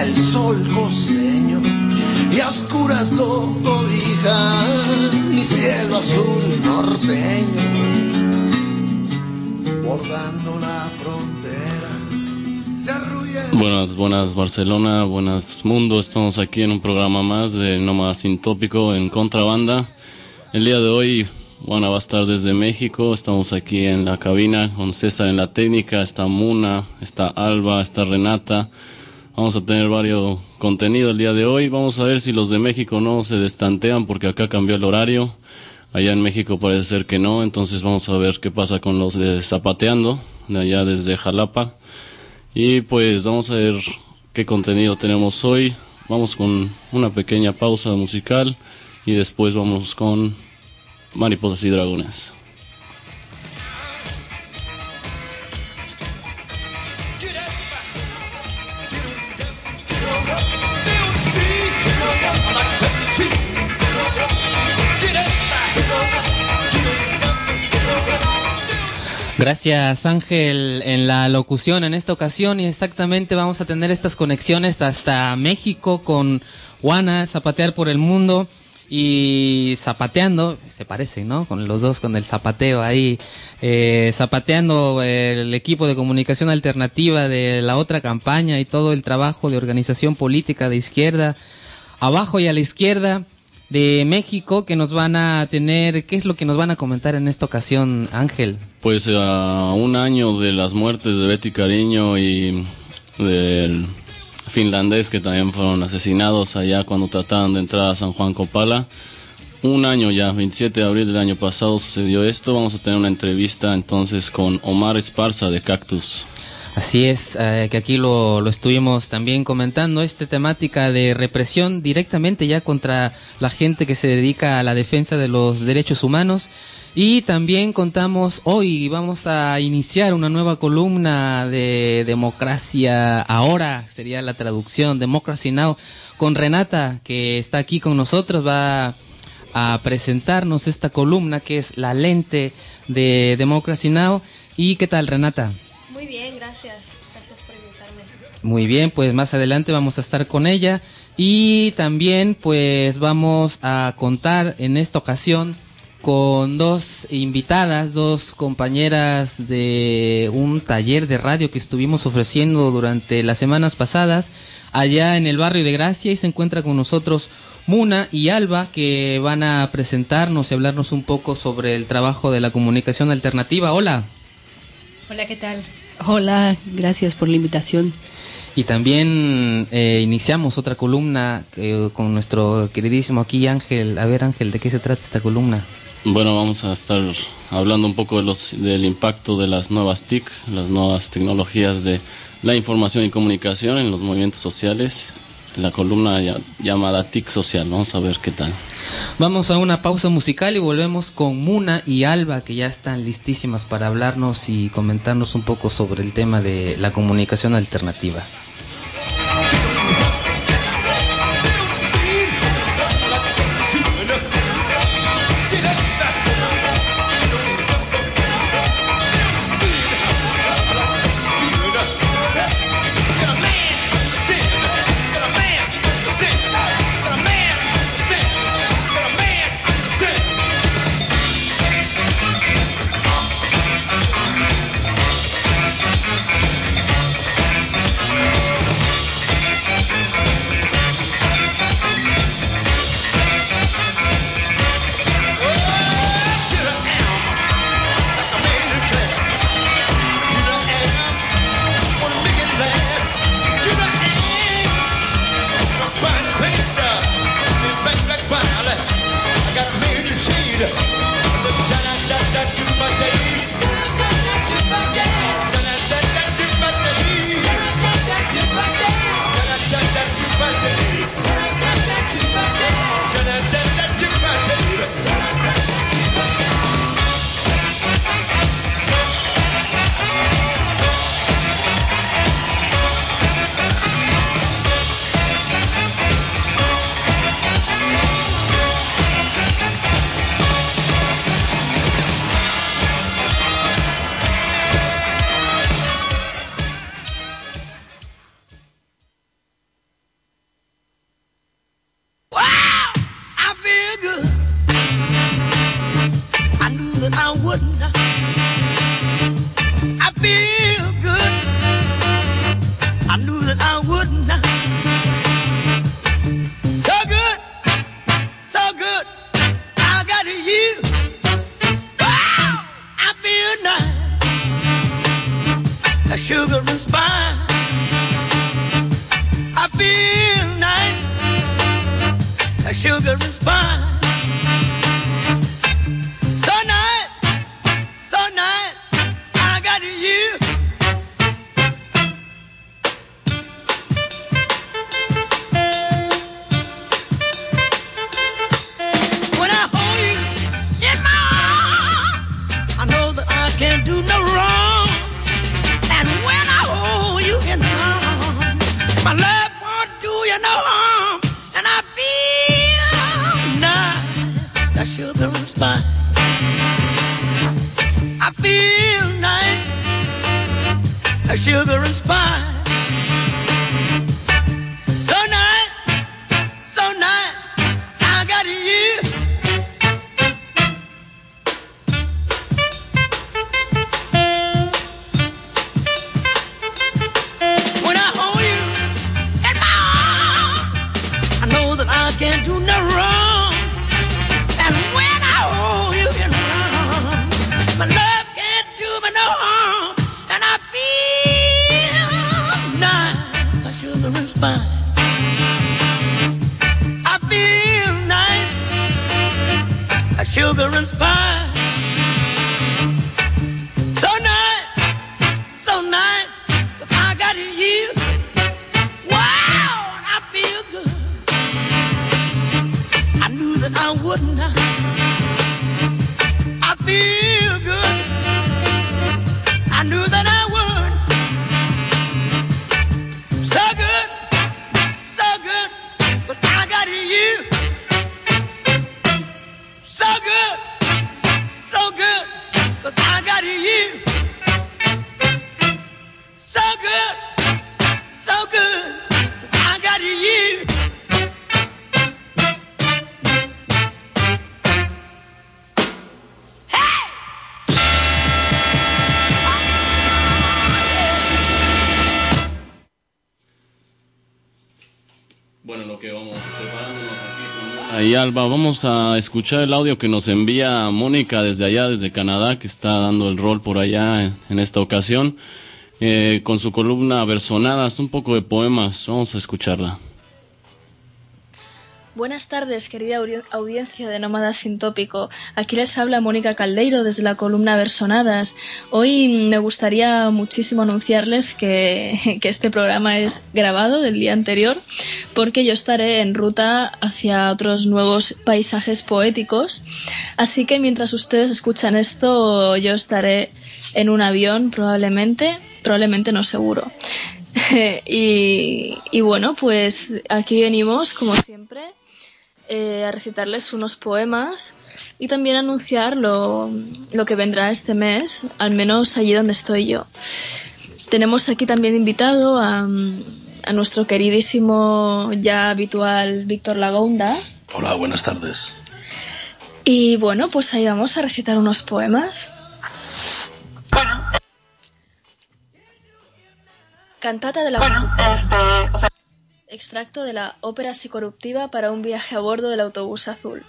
el sol costeño y a oscuras lo cobija mi cielo azul norteño, bordando la frontera. Se arrulla. Buenas Barcelona, buenas mundo. Estamos aquí en un programa más de Nómada Sin Tópico en Contrabanda. El día de hoy Juana va a estar desde México. Estamos aquí en la cabina con César en la técnica. Está Muna, está Alba, está Renata. Vamos a tener varios contenido el día de hoy. Vamos a ver si los de México no se destantean porque acá cambió el horario. Allá en México parece ser que no. Entonces vamos a ver qué pasa con los de Zapateando, de allá desde Jalapa. Y pues vamos a ver qué contenido tenemos hoy. Vamos con una pequeña pausa musical y después vamos con Mariposas y Dragones. Gracias Ángel en la locución en esta ocasión, y exactamente vamos a tener estas conexiones hasta México con Juana, Zapatear por el Mundo y Zapateando, se parecen, ¿no? Con los dos, con el zapateo ahí, Zapateando, el equipo de comunicación alternativa de la otra campaña y todo el trabajo de organización política de izquierda, abajo y a la izquierda de México, que nos van a tener. ¿Qué es lo que nos van a comentar en esta ocasión, Ángel? Pues a un año de las muertes de Betty Cariño y del finlandés que también fueron asesinados allá cuando trataban de entrar a San Juan Copala. Un año ya, 27 de abril del año pasado sucedió esto. Vamos a tener una entrevista entonces con Omar Esparza de Cactus. Así es, que aquí lo estuvimos también comentando, esta temática de represión directamente ya contra la gente que se dedica a la defensa de los derechos humanos. Y también contamos hoy, vamos a iniciar una nueva columna de Democracia Ahora, sería la traducción, Democracy Now, con Renata, que está aquí con nosotros, va a presentarnos esta columna que es La Lente de Democracy Now. ¿Y qué tal, Renata? Muy bien, gracias por invitarme. Muy bien, pues más adelante vamos a estar con ella y también pues vamos a contar en esta ocasión con dos invitadas, dos compañeras de un taller de radio que estuvimos ofreciendo durante las semanas pasadas allá en el barrio de Gracia, y se encuentra con nosotros Muna y Alba, que van a presentarnos y hablarnos un poco sobre el trabajo de la comunicación alternativa. Hola. Hola, ¿qué tal? Hola, gracias por la invitación. Y también iniciamos otra columna con nuestro queridísimo aquí Ángel. A ver, Ángel, ¿de qué se trata esta columna? Bueno, vamos a estar hablando un poco del impacto de las nuevas TIC, las nuevas tecnologías de la información y comunicación en los movimientos sociales. La columna llamada TIC Social. Vamos a ver qué tal. Vamos a una pausa musical y volvemos con Muna y Alba, que ya están listísimas para hablarnos y comentarnos un poco sobre el tema de la comunicación alternativa. I wouldn't. I feel good. I knew that I wouldn't. So good, so good. I got you. Wow, I feel nice. A sugar and spice. I feel nice. A sugar and spice. So nice, so nice. I got you. When I hold you in my arms, I know that I can't do no wrong. And when I hold you in my arms, my love won't do you no harm. And I feel nice, that sugar and spice. I feel nice, that sugar and spice. So nice, so nice, I got you. When I hold you in my arms, I know that I can't do no wrong. And when I hold you in my arms, my love can't do me no harm. And I feel nice, like sugar and spice. I feel nice, like sugar and spice. So nice, so nice, but I got you. Wow, and I feel good. I knew that I wouldn't. I feel good. I knew that I would. So good, but I got you. So good, but I got you. So good, but I got you. Bueno, lo que vamos preparándonos aquí con Mona y Alba, vamos a escuchar el audio que nos envía Mónica desde allá, desde Canadá, que está dando el rol por allá en esta ocasión, con su columna Versonadas, un poco de poemas. Vamos a escucharla. Buenas tardes, querida audiencia de Nómadas Sin Tópico. Aquí les habla Mónica Caldeiro desde la columna Versonadas. Hoy me gustaría muchísimo anunciarles que este programa es grabado del día anterior, porque yo estaré en ruta hacia otros nuevos paisajes poéticos. Así que mientras ustedes escuchan esto, yo estaré en un avión probablemente no seguro. Y bueno, pues aquí venimos, como siempre, a recitarles unos poemas y también anunciar lo que vendrá este mes, al menos allí donde estoy yo. Tenemos aquí también invitado a nuestro queridísimo, ya habitual, Víctor Lagonda. Hola, buenas tardes. Y bueno, pues ahí vamos a recitar unos poemas. Cantata de la Extracto de la ópera psicorruptiva para un viaje a bordo del autobús azul.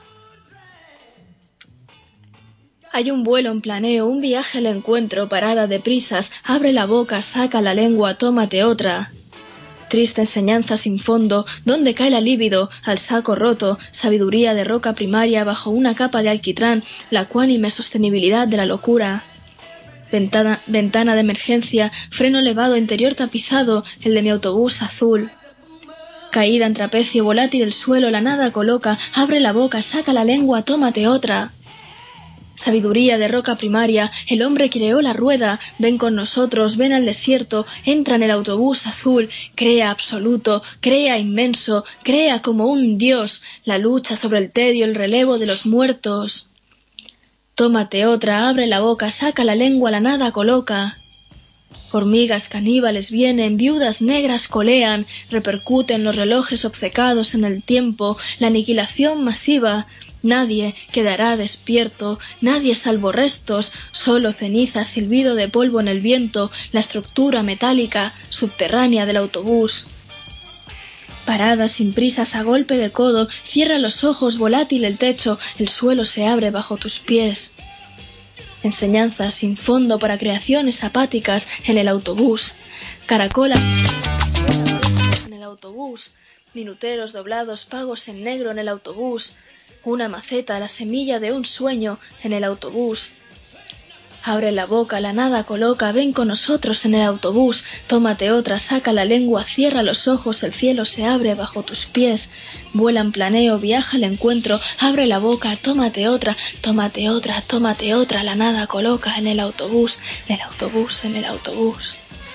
Hay un vuelo en planeo, un viaje al encuentro, parada de prisas, abre la boca, saca la lengua, tómate otra. Triste enseñanza sin fondo, donde cae la libido, al saco roto, sabiduría de roca primaria bajo una capa de alquitrán, la cuánime sostenibilidad de la locura. Ventana de emergencia, freno elevado, interior tapizado, el de mi autobús azul. Caída en trapecio, volátil el suelo, la nada coloca, abre la boca, saca la lengua, tómate otra. Sabiduría de roca primaria, el hombre creó la rueda, ven con nosotros, ven al desierto, entra en el autobús azul, crea absoluto, crea inmenso, crea como un dios, la lucha sobre el tedio, el relevo de los muertos. Tómate otra, abre la boca, saca la lengua, la nada coloca. Hormigas caníbales vienen, viudas negras colean, repercuten los relojes obcecados en el tiempo, la aniquilación masiva, Nadie quedará despierto, nadie salvo restos, solo cenizas, silbido de polvo en el viento, la estructura metálica subterránea del autobús. Parada sin prisas a golpe de codo, cierra los ojos, volátil el techo, el suelo se abre bajo tus pies. Enseñanzas sin fondo para creaciones apáticas en el autobús. Caracolas en el autobús. Minuteros doblados, pagos en negro en el autobús. Una maceta, la semilla de un sueño en el autobús. Abre la boca, la nada coloca, ven con nosotros en el autobús. Tómate otra, saca la lengua, cierra los ojos, el cielo se abre bajo tus pies. Vuela en planeo, viaja al encuentro, abre la boca, tómate otra, tómate otra, tómate otra, la nada coloca en el autobús, en el autobús, en el autobús.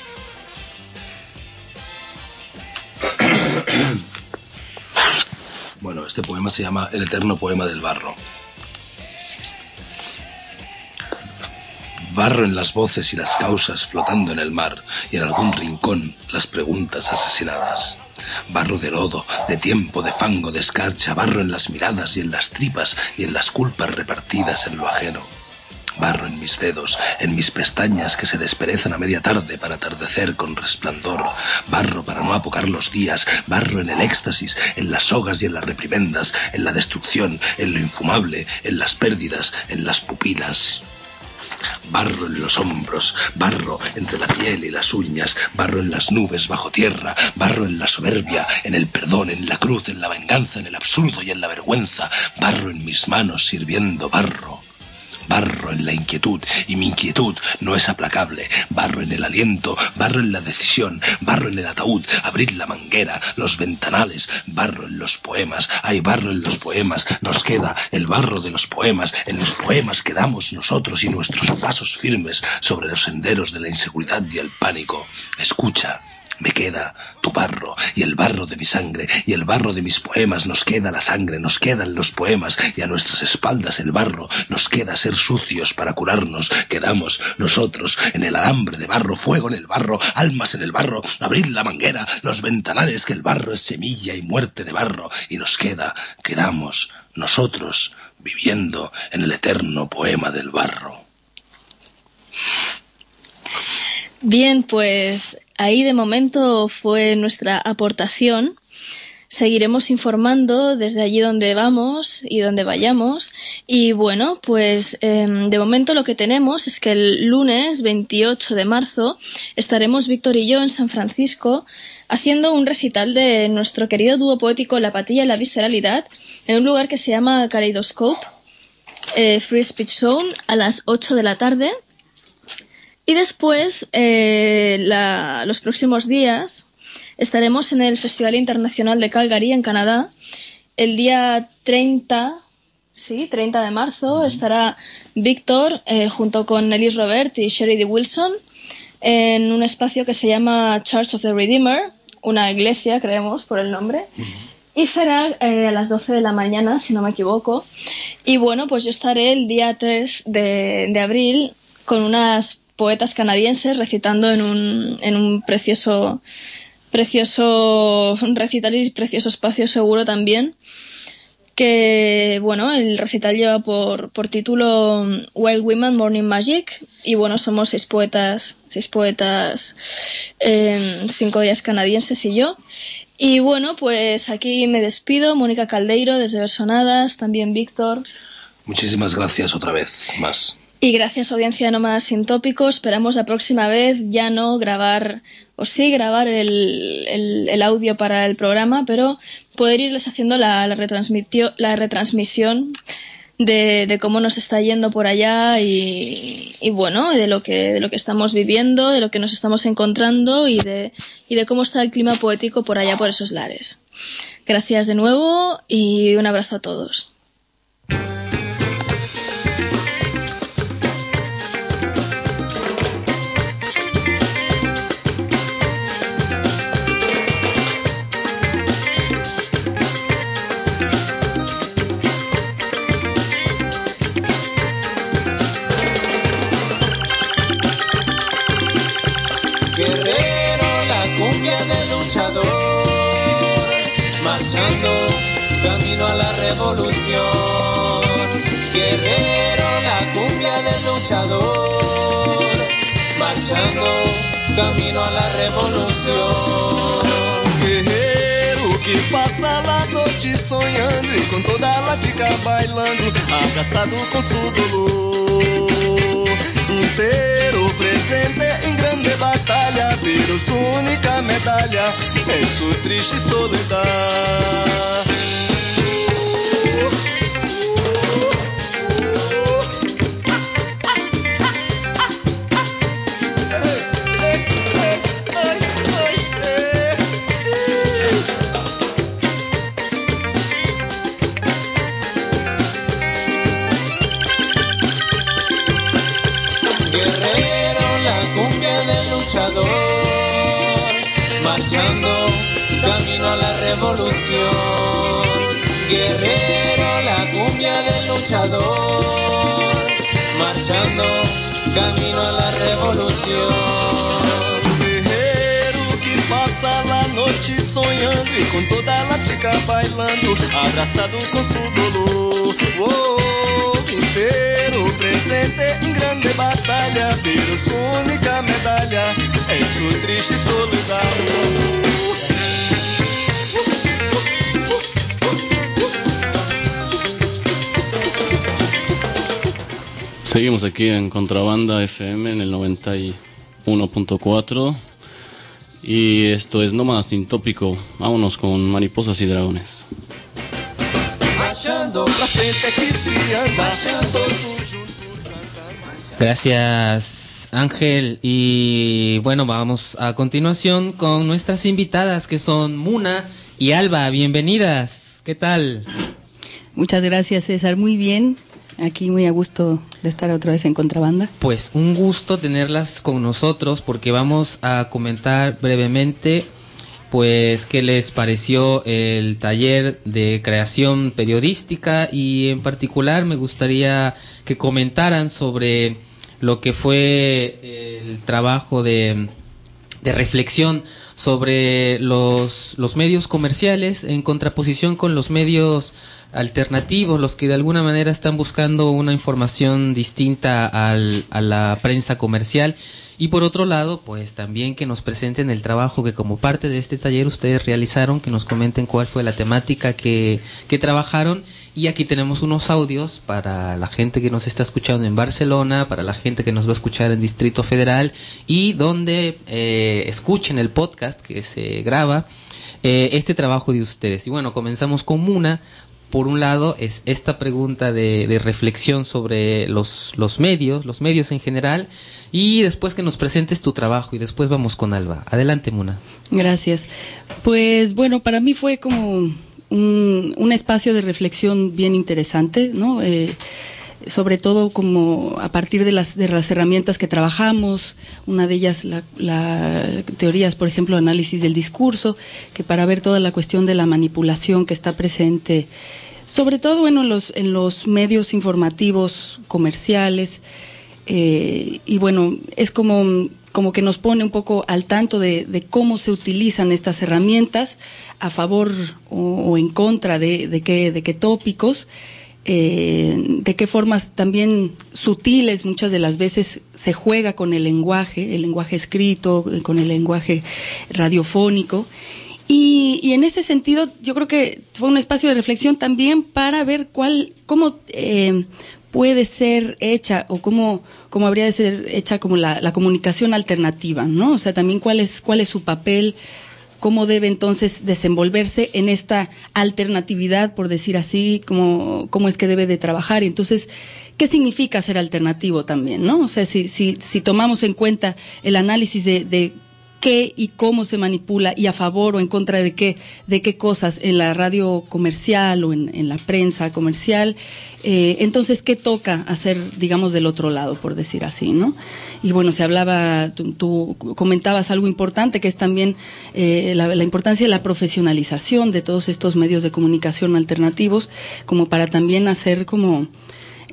Bueno, este poema se llama El eterno poema del barro. Barro en las voces y las causas flotando en el mar, y en algún rincón las preguntas asesinadas. Barro de lodo, de tiempo, de fango, de escarcha, barro en las miradas y en las tripas y en las culpas repartidas en lo ajeno. Barro en mis dedos, en mis pestañas que se desperezan a media tarde para atardecer con resplandor. Barro para no apocar los días, barro en el éxtasis, en las sogas y en las reprimendas, en la destrucción, en lo infumable, en las pérdidas, en las pupilas. Barro en los hombros, barro entre la piel y las uñas, barro en las nubes bajo tierra, barro en la soberbia, en el perdón, en la cruz, en la venganza, en el absurdo y en la vergüenza, barro en mis manos sirviendo barro. Barro en la inquietud, y mi inquietud no es aplacable. Barro en el aliento, barro en la decisión, barro en el ataúd, abrid la manguera, los ventanales, barro en los poemas, hay barro en los poemas, nos queda el barro de los poemas, en los poemas quedamos nosotros y nuestros pasos firmes sobre los senderos de la inseguridad y el pánico. Escucha. Me queda tu barro y el barro de mi sangre y el barro de mis poemas, nos queda la sangre, nos quedan los poemas y a nuestras espaldas el barro, nos queda ser sucios para curarnos, quedamos nosotros en el alambre de barro, fuego en el barro, almas en el barro, abrid la manguera, los ventanales que el barro es semilla y muerte de barro y nos quedamos nosotros viviendo en el eterno poema del barro. Bien, pues ahí de momento fue nuestra aportación. Seguiremos informando desde allí donde vamos y donde vayamos. Y bueno, pues de momento lo que tenemos es que el lunes 28 de marzo estaremos Víctor y yo en San Francisco haciendo un recital de nuestro querido dúo poético La Patilla y la Visceralidad en un lugar que se llama Kaleidoscope, Free Speech Zone, a las 8 de la tarde. Y después, los próximos días, estaremos en el Festival Internacional de Calgary, en Canadá. El día 30 de marzo, estará Víctor junto con Ellis Robert y Sherry D. Wilson en un espacio que se llama Church of the Redeemer, una iglesia, creemos, por el nombre. Y será a las 12 de la mañana, si no me equivoco. Y bueno, pues yo estaré el día 3 de abril con unas poetas canadienses recitando en un precioso recital y precioso espacio seguro también, que bueno, el recital lleva por título Wild Women Morning Magic y bueno, somos 6 poetas, 5 de ellas canadienses y yo. Y bueno, pues aquí me despido, Mónica Caldeiro desde Versonadas, también Víctor. Muchísimas gracias otra vez más. Y gracias, audiencia de Nómadas Sin Tópico. Esperamos la próxima vez ya no grabar, o sí grabar el audio para el programa, pero poder irles haciendo la retransmisión de cómo nos está yendo por allá y bueno, de lo que estamos viviendo, de lo que nos estamos encontrando y de cómo está el clima poético por allá, por esos lares. Gracias de nuevo y un abrazo a todos. Marchando, camino. camino a la revolución. Guerrero, la cumbia del luchador, marchando camino a la revolución. Guerreiro que passa a noite sonhando e com toda a lática bailando, abraçado com seu dolor. Inteiro presente em grande batalha, pero su única medalha em sua triste soledad. Marchando camino a la revolución. Guerrero, la cumbia del luchador, marchando camino a la revolución. Guerreiro que passa a noite sonhando e com toda a lática bailando, abraçado com seu dolor. Inteiro presente em grande batalha, pero su única medalha em sua triste soledad. Seguimos aquí en Contrabanda FM en el 91.4 y esto es Nómada Sin Tópico. Vámonos con Mariposas y Dragones. Gracias, Ángel. Y bueno, vamos a continuación con nuestras invitadas que son Muna y Alba. Bienvenidas. ¿Qué tal? Muchas gracias, César. Muy bien. Aquí muy a gusto de estar otra vez en Contrabanda. Pues un gusto tenerlas con nosotros porque vamos a comentar brevemente pues qué les pareció el taller de creación periodística y en particular me gustaría que comentaran sobre lo que fue el trabajo de reflexión sobre los medios comerciales en contraposición con los medios alternativos, los que de alguna manera están buscando una información distinta a la prensa comercial. Y por otro lado, pues también que nos presenten el trabajo que como parte de este taller ustedes realizaron, que nos comenten cuál fue la temática que trabajaron. Y aquí tenemos unos audios para la gente que nos está escuchando en Barcelona, para la gente que nos va a escuchar en Distrito Federal y donde escuchen el podcast que se graba, este trabajo de ustedes. Y bueno, comenzamos con Muna. Por un lado es esta pregunta de reflexión sobre los medios en general, y después que nos presentes tu trabajo y después vamos con Alba. Adelante, Muna. Gracias. Pues bueno, para mí fue como un espacio de reflexión bien interesante, ¿no? Sobre todo como a partir de las herramientas que trabajamos, una de ellas la teorías, por ejemplo, análisis del discurso, que para ver toda la cuestión de la manipulación que está presente, sobre todo bueno, en los medios informativos comerciales, y bueno, es como que nos pone un poco al tanto de cómo se utilizan estas herramientas a favor o en contra de qué tópicos, de qué formas también sutiles muchas de las veces se juega con el lenguaje escrito, con el lenguaje radiofónico. Y en ese sentido yo creo que fue un espacio de reflexión también para ver cómo puede ser hecha o cómo habría de ser hecha como la comunicación alternativa, ¿no? O sea, también cuál es su papel, cómo debe entonces desenvolverse en esta alternatividad, por decir así, cómo es que debe de trabajar. Y entonces, ¿qué significa ser alternativo también, no? O sea, si tomamos en cuenta el análisis de qué y cómo se manipula y a favor o en contra de qué cosas en la radio comercial o en la prensa comercial, entonces qué toca hacer, digamos, del otro lado, por decir así, ¿no? Y bueno, se hablaba, tú comentabas algo importante que es también la importancia de la profesionalización de todos estos medios de comunicación alternativos, como para también hacer como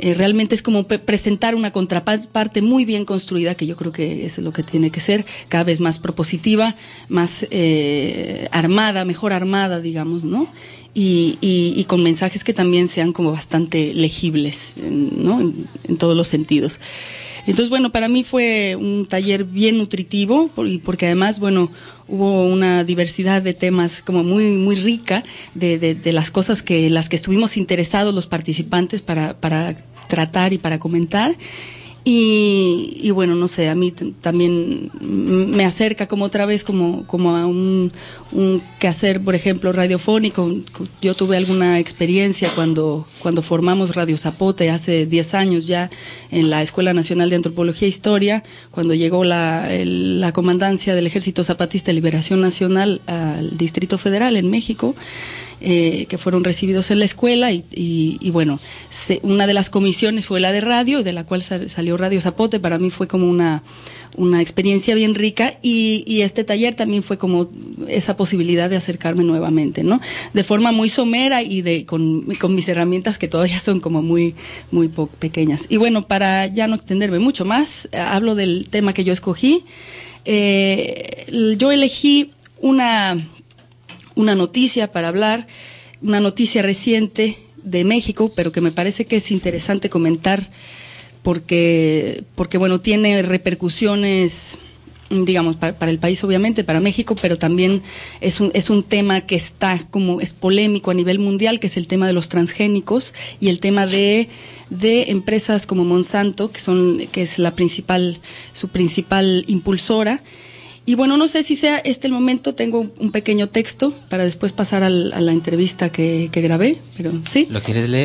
Realmente es como presentar una contraparte muy bien construida, que yo creo que es lo que tiene que ser, cada vez más propositiva, más armada, mejor armada, digamos, ¿no? Y con mensajes que también sean como bastante legibles, ¿no? En todos los sentidos. Entonces, bueno, para mí fue un taller bien nutritivo, porque además, bueno, hubo una diversidad de temas como muy, muy rica de las cosas las que estuvimos interesados los participantes para tratar y para comentar. Y bueno, no sé, a mí también me acerca como otra vez como a un quehacer, por ejemplo, radiofónico. Yo tuve alguna experiencia cuando formamos Radio Zapote hace 10 años ya en la Escuela Nacional de Antropología e Historia, cuando llegó la comandancia del Ejército Zapatista de Liberación Nacional al Distrito Federal en México. Que fueron recibidos en la escuela y bueno, una de las comisiones fue la de radio, de la cual salió Radio Zapote. Para mí fue como una experiencia bien rica y este taller también fue como esa posibilidad de acercarme nuevamente, ¿no? De forma muy somera y con mis herramientas que todavía son como muy, muy pequeñas. Y bueno, para ya no extenderme mucho más, hablo del tema que yo escogí. Yo elegí una noticia para hablar, una noticia reciente de México, pero que me parece que es interesante comentar porque bueno, tiene repercusiones, digamos, para el país obviamente, para México, pero también es un tema que es polémico a nivel mundial, que es el tema de los transgénicos y el tema de empresas como Monsanto, que es su principal impulsora. Y bueno, no sé si sea este el momento, tengo un pequeño texto para después pasar a la entrevista que grabé, pero sí. ¿Lo quieres leer?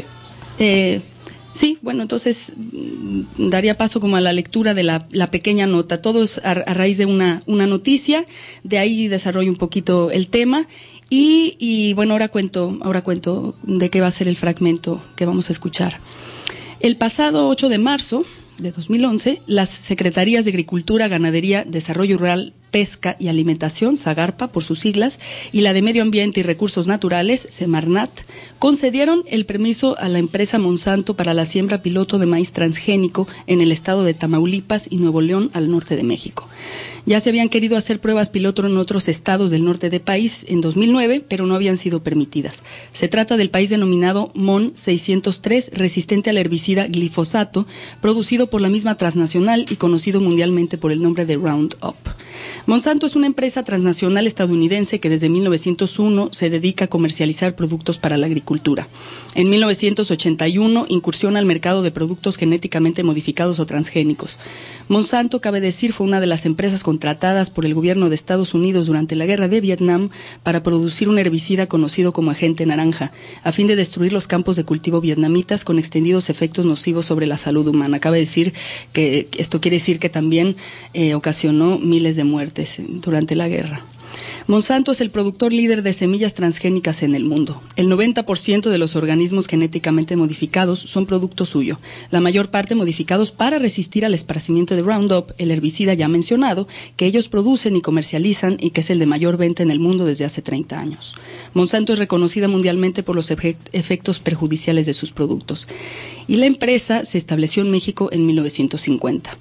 Sí, bueno, entonces daría paso como a la lectura de la pequeña nota. Todo es a raíz de una noticia, de ahí desarrollo un poquito el tema y bueno, ahora cuento de qué va a ser el fragmento que vamos a escuchar. El pasado 8 de marzo de 2011, las Secretarías de Agricultura, Ganadería, Desarrollo Rural, Pesca y Alimentación, SAGARPA por sus siglas, y la de Medio Ambiente y Recursos Naturales, Semarnat, concedieron el permiso a la empresa Monsanto para la siembra piloto de maíz transgénico en el estado de Tamaulipas y Nuevo León, al norte de México. Ya se habían querido hacer pruebas piloto en otros estados del norte del país en 2009, pero no habían sido permitidas. Se trata del país denominado MON 603, resistente al herbicida glifosato, producido por la misma transnacional y conocido mundialmente por el nombre de Roundup. Monsanto es una empresa transnacional estadounidense que desde 1901 se dedica a comercializar productos para la agricultura. En 1981 incursiona al mercado de productos genéticamente modificados o transgénicos. Monsanto, cabe decir, fue una de las empresas contratadas por el gobierno de Estados Unidos durante la guerra de Vietnam para producir un herbicida conocido como agente naranja, a fin de destruir los campos de cultivo vietnamitas con extendidos efectos nocivos sobre la salud humana. Cabe decir que esto quiere decir que también ocasionó miles de muertes durante la guerra. Monsanto es el productor líder de semillas transgénicas en el mundo. El 90% de los organismos genéticamente modificados son producto suyo, la mayor parte modificados para resistir al esparcimiento de Roundup, el herbicida ya mencionado, que ellos producen y comercializan y que es el de mayor venta en el mundo desde hace 30 años. Monsanto es reconocida mundialmente por los efectos perjudiciales de sus productos. Y la empresa se estableció en México en 1950.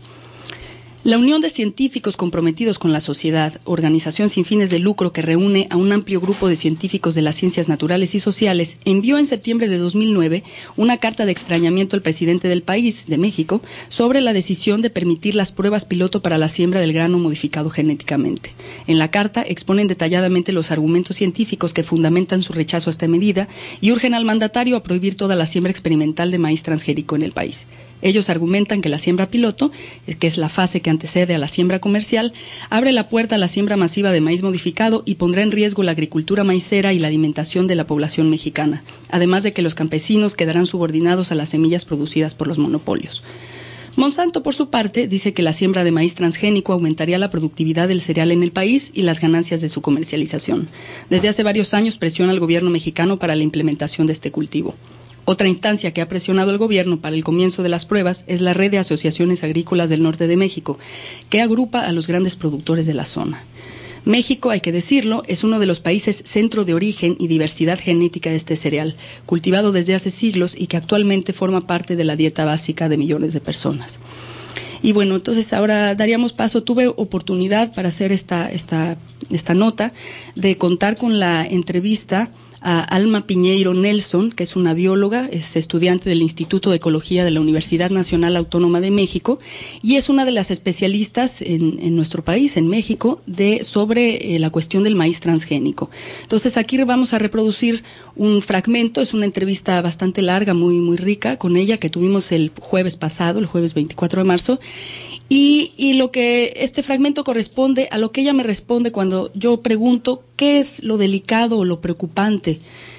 La Unión de Científicos Comprometidos con la Sociedad, organización sin fines de lucro que reúne a un amplio grupo de científicos de las ciencias naturales y sociales, envió en septiembre de 2009 una carta de extrañamiento al presidente del país, de México, sobre la decisión de permitir las pruebas piloto para la siembra del grano modificado genéticamente. En la carta exponen detalladamente los argumentos científicos que fundamentan su rechazo a esta medida y urgen al mandatario a prohibir toda la siembra experimental de maíz transgénico en el país. Ellos argumentan que la siembra piloto, que es la fase que antecede a la siembra comercial, abre la puerta a la siembra masiva de maíz modificado y pondrá en riesgo la agricultura maicera y la alimentación de la población mexicana, además de que los campesinos quedarán subordinados a las semillas producidas por los monopolios. Monsanto, por su parte, dice que la siembra de maíz transgénico aumentaría la productividad del cereal en el país y las ganancias de su comercialización. Desde hace varios años presiona al gobierno mexicano para la implementación de este cultivo. Otra instancia que ha presionado al gobierno para el comienzo de las pruebas es la Red de Asociaciones Agrícolas del Norte de México, que agrupa a los grandes productores de la zona. México, hay que decirlo, es uno de los países centro de origen y diversidad genética de este cereal, cultivado desde hace siglos y que actualmente forma parte de la dieta básica de millones de personas. Y bueno, entonces ahora daríamos paso. Tuve oportunidad para hacer esta nota de contar con la entrevista a Alma Piñeiro Nelson, que es una bióloga, es estudiante del Instituto de Ecología de la Universidad Nacional Autónoma de México y es una de las especialistas en nuestro país, en México, sobre la cuestión del maíz transgénico. Entonces aquí vamos a reproducir un fragmento, es una entrevista bastante larga, muy, muy rica con ella que tuvimos el jueves pasado, el jueves 24 de marzo. Y lo que este fragmento corresponde a lo que ella me responde cuando yo pregunto qué es lo delicado o lo preocupante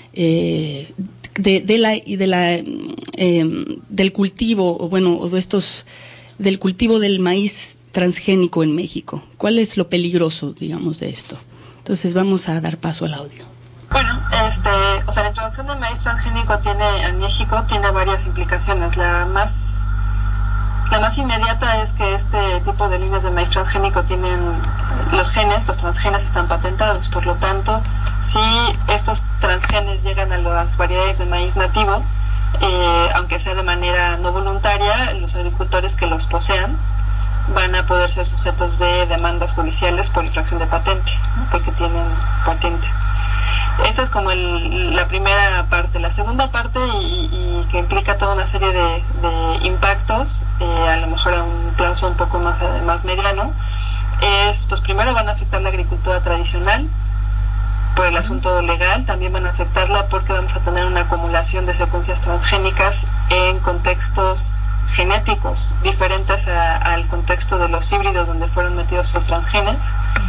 del cultivo, del cultivo del maíz transgénico en México. ¿Cuál es lo peligroso, digamos, de esto? Entonces vamos a dar paso al audio. Bueno, la introducción del maíz transgénico en México tiene varias implicaciones. La más inmediata es que este tipo de líneas de maíz transgénico tienen los transgenes están patentados. Por lo tanto, si estos transgenes llegan a las variedades de maíz nativo, aunque sea de manera no voluntaria, los agricultores que los posean van a poder ser sujetos de demandas judiciales por infracción de patente, ¿no? Porque tienen patente. Esa es como la primera parte. La segunda parte, y que implica toda una serie de impactos, a lo mejor a un plazo un poco más mediano, es, pues primero van a afectar la agricultura tradicional por el asunto legal, también van a afectarla porque vamos a tener una acumulación de secuencias transgénicas en contextos genéticos diferentes al contexto de los híbridos donde fueron metidos estos transgenes.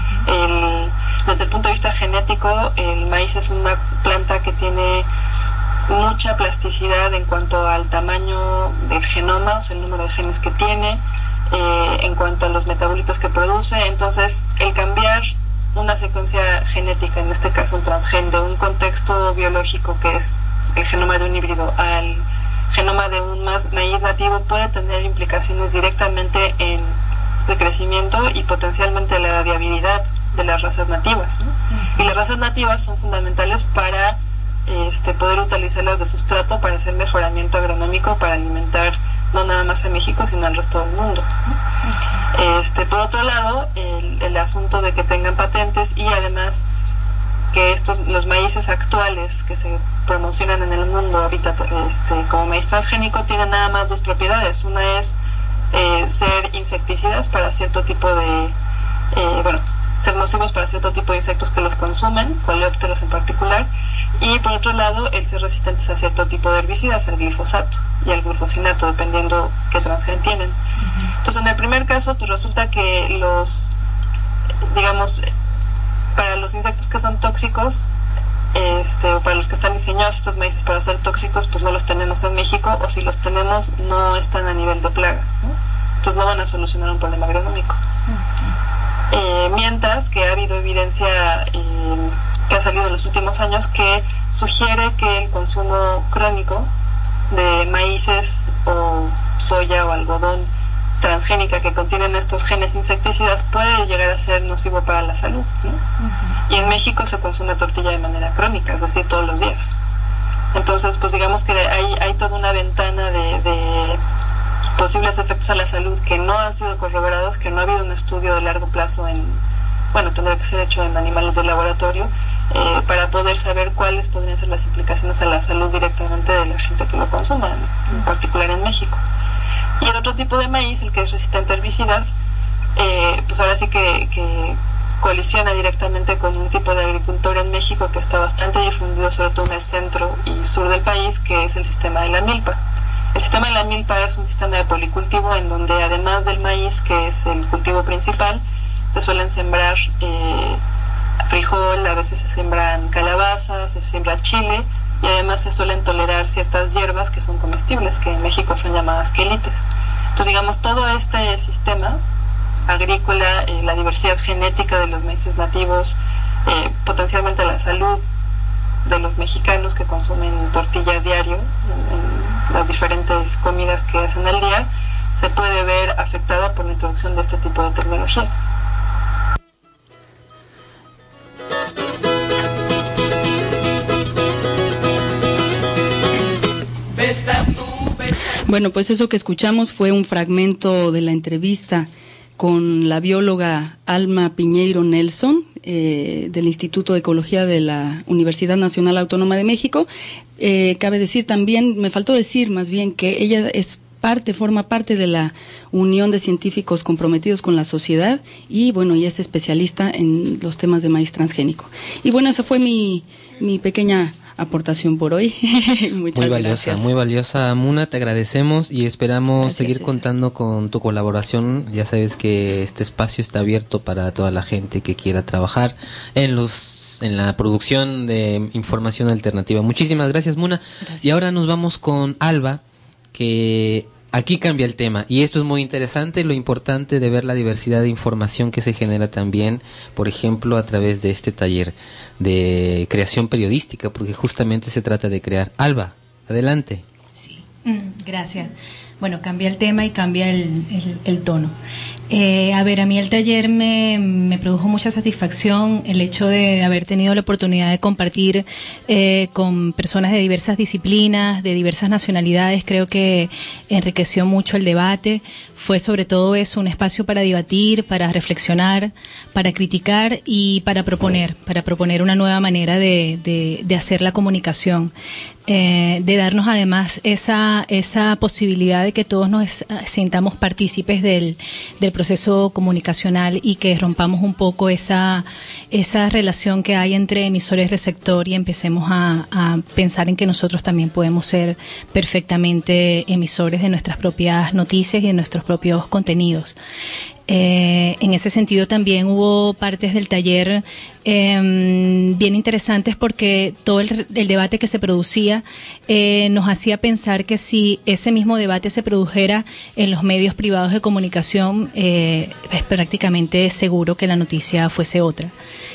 Desde el punto de vista genético, el maíz es una planta que tiene mucha plasticidad en cuanto al tamaño del genoma, o sea, el número de genes que tiene, en cuanto a los metabolitos que produce. Entonces, el cambiar una secuencia genética, en este caso un transgen, de un contexto biológico que es el genoma de un híbrido al genoma de un maíz nativo, puede tener implicaciones directamente en el crecimiento y potencialmente la viabilidad de las razas nativas, ¿no? Y las razas nativas son fundamentales para poder utilizarlas de sustrato para hacer mejoramiento agronómico, para alimentar no nada más a México, sino al resto del mundo, ¿no? Por otro lado, el asunto de que tengan patentes y además que los maíces actuales que se promocionan en el mundo ahorita como maíz transgénico tienen nada más dos propiedades. Una es ser insecticidas para cierto tipo de ser nocivos para cierto tipo de insectos que los consumen, coleópteros en particular, y por otro lado el ser resistentes a cierto tipo de herbicidas, al glifosato y al glufosinato, dependiendo qué transgen tienen. Entonces, en el primer caso, pues resulta que para los insectos que son tóxicos, o para los que están diseñados estos maíces para ser tóxicos, pues no los tenemos en México, o si los tenemos no están a nivel de plaga, ¿no? Entonces no van a solucionar un problema agronómico. Mientras que ha habido evidencia que ha salido en los últimos años que sugiere que el consumo crónico de maíces o soya o algodón transgénica que contienen estos genes insecticidas puede llegar a ser nocivo para la salud, ¿no? Y en México se consume tortilla de manera crónica, es decir, todos los días. Entonces, pues digamos que hay toda una ventana de posibles efectos a la salud que no han sido corroborados, que no ha habido un estudio de largo plazo tendrá que ser hecho en animales de laboratorio para poder saber cuáles podrían ser las implicaciones a la salud directamente de la gente que lo consuma, en particular en México. Y el otro tipo de maíz, el que es resistente a herbicidas, pues ahora sí que colisiona directamente con un tipo de agricultor en México que está bastante difundido, sobre todo en el centro y sur del país, que es el sistema de la milpa. El sistema de la milpa es un sistema de policultivo en donde además del maíz, que es el cultivo principal, se suelen sembrar frijol, a veces se siembran calabazas, se siembra chile y además se suelen tolerar ciertas hierbas que son comestibles, que en México son llamadas quelites. Entonces, digamos, todo este sistema agrícola, la diversidad genética de los maíces nativos, potencialmente la salud de los mexicanos que consumen tortilla diario en las diferentes comidas que hacen al día, se puede ver afectada por la introducción de este tipo de tecnologías. Bueno, pues eso que escuchamos fue un fragmento de la entrevista con la bióloga Alma Piñeiro Nelson, del Instituto de Ecología de la Universidad Nacional Autónoma de México. Cabe decir también, me faltó decir más bien, que ella forma parte de la Unión de Científicos Comprometidos con la Sociedad y bueno, y es especialista en los temas de maíz transgénico. Y bueno, esa fue mi pequeña aportación por hoy. Muchas gracias. Muy valiosa, Muna, te agradecemos y esperamos seguir contando con tu colaboración. Ya sabes que este espacio está abierto para toda la gente que quiera trabajar en la producción de información alternativa. Muchísimas gracias, Muna. Gracias. Y ahora nos vamos con Alba, que aquí cambia el tema, y esto es muy interesante, lo importante de ver la diversidad de información que se genera también, por ejemplo, a través de este taller de creación periodística, porque justamente se trata de crear. Alba, adelante. Sí, gracias. Bueno, cambia el tema y cambia el tono. A mí el taller me produjo mucha satisfacción el hecho de haber tenido la oportunidad de compartir con personas de diversas disciplinas, de diversas nacionalidades. Creo que enriqueció mucho el debate. Fue sobre todo eso, un espacio para debatir, para reflexionar, para criticar y para proponer una nueva manera de hacer la comunicación. De darnos además esa posibilidad de que todos nos sintamos partícipes del proceso comunicacional y que rompamos un poco esa relación que hay entre emisor y receptor y empecemos a pensar en que nosotros también podemos ser perfectamente emisores de nuestras propias noticias y de nuestros propios contenidos. En ese sentido también hubo partes del taller bien interesantes porque todo el debate que se producía nos hacía pensar que si ese mismo debate se produjera en los medios privados de comunicación, es prácticamente seguro que la noticia fuese otra.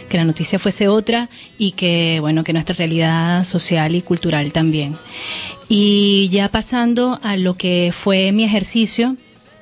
Y que, bueno, que nuestra realidad social y cultural también. Y ya pasando a lo que fue mi ejercicio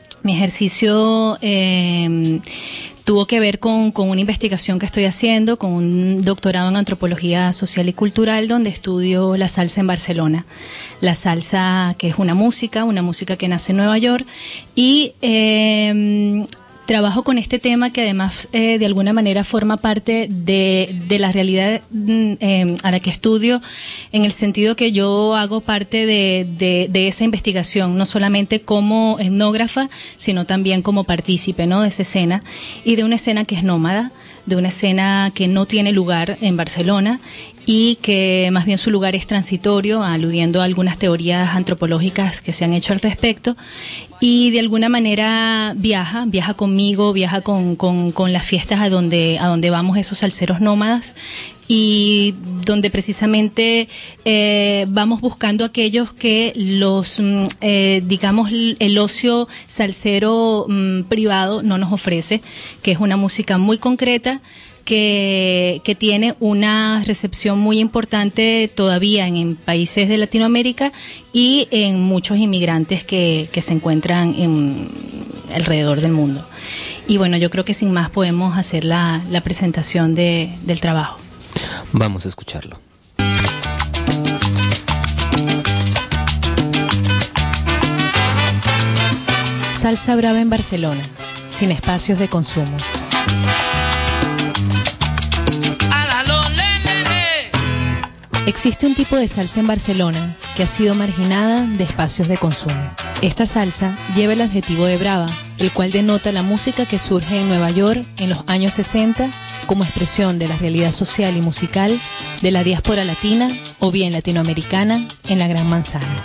tuvo que ver con una investigación que estoy haciendo, con un doctorado en antropología social y cultural, donde estudio la salsa en Barcelona. La salsa, que es una música que nace en Nueva York, y trabajo con este tema que además de alguna manera forma parte de la realidad a la que estudio, en el sentido que yo hago parte de esa investigación, no solamente como etnógrafa, sino también como partícipe, ¿no?, de esa escena, y de una escena que es nómada, de una escena que no tiene lugar en Barcelona y que más bien su lugar es transitorio, aludiendo a algunas teorías antropológicas que se han hecho al respecto, y de alguna manera viaja conmigo, viaja con las fiestas a donde vamos esos salseros nómadas, y donde precisamente vamos buscando aquellos que digamos, el ocio salsero privado no nos ofrece, que es una música muy concreta, que tiene una recepción muy importante todavía en países de Latinoamérica y en muchos inmigrantes que se encuentran alrededor del mundo. Y bueno, yo creo que sin más podemos hacer la presentación del trabajo. Vamos a escucharlo. Salsa brava en Barcelona, sin espacios de consumo. Existe un tipo de salsa en Barcelona que ha sido marginada de espacios de consumo. Esta salsa lleva el adjetivo de brava, el cual denota la música que surge en Nueva York en los años 60 como expresión de la realidad social y musical de la diáspora latina o bien latinoamericana en la Gran Manzana.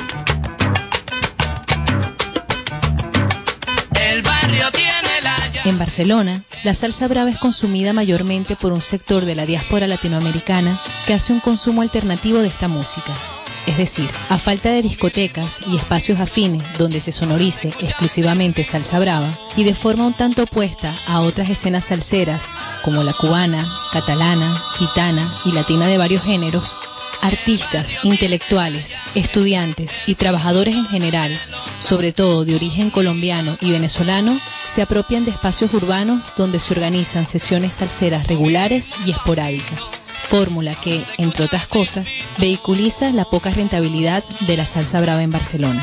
El barrio tiene en Barcelona, la salsa brava es consumida mayormente por un sector de la diáspora latinoamericana que hace un consumo alternativo de esta música. Es decir, a falta de discotecas y espacios afines donde se sonorice exclusivamente salsa brava, y de forma un tanto opuesta a otras escenas salseras como la cubana, catalana, gitana y latina de varios géneros, artistas, intelectuales, estudiantes y trabajadores en general, sobre todo de origen colombiano y venezolano, se apropian de espacios urbanos donde se organizan sesiones salseras regulares y esporádicas. fórmula que, entre otras cosas, vehiculiza la poca rentabilidad de la salsa brava en Barcelona.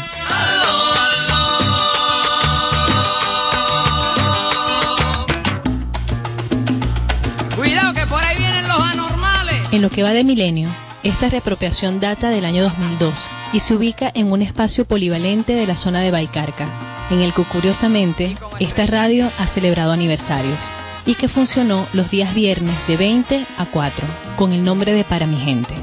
Cuidado que por ahí vienen los anormales. En lo que va de milenio, esta reapropiación data del año 2002 y se ubica en un espacio polivalente de la zona de Baicarca, en el que curiosamente esta radio ha celebrado aniversarios y que funcionó los días viernes de 20 a 4 con el nombre de Para Mi Gente.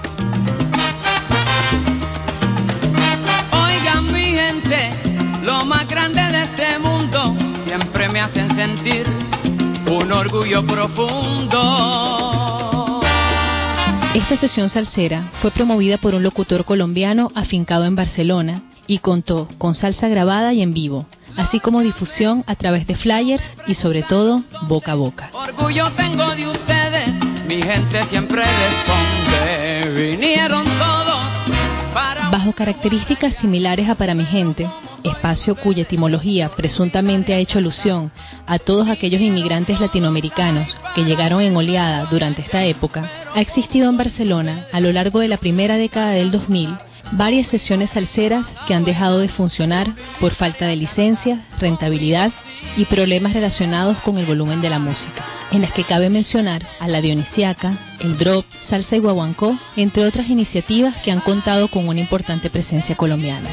Oigan mi gente, lo más grande de este mundo siempre me hacen sentir un orgullo profundo. Esta sesión salsera fue promovida por un locutor colombiano afincado en Barcelona y contó con salsa grabada y en vivo, así como difusión a través de flyers y sobre todo boca a boca. Orgullo tengo de ustedes, mi gente siempre responde, vinieron todos para... Bajo características similares a Para Mi Gente, espacio cuya etimología presuntamente ha hecho alusión a todos aquellos inmigrantes latinoamericanos que llegaron en oleada durante esta época, ha existido en Barcelona a lo largo de la primera década del 2000 varias sesiones salseras que han dejado de funcionar por falta de licencia, rentabilidad y problemas relacionados con el volumen de la música, en las que cabe mencionar a La Dionisiaca, El Drop, Salsa y Guaguancó, entre otras iniciativas que han contado con una importante presencia colombiana.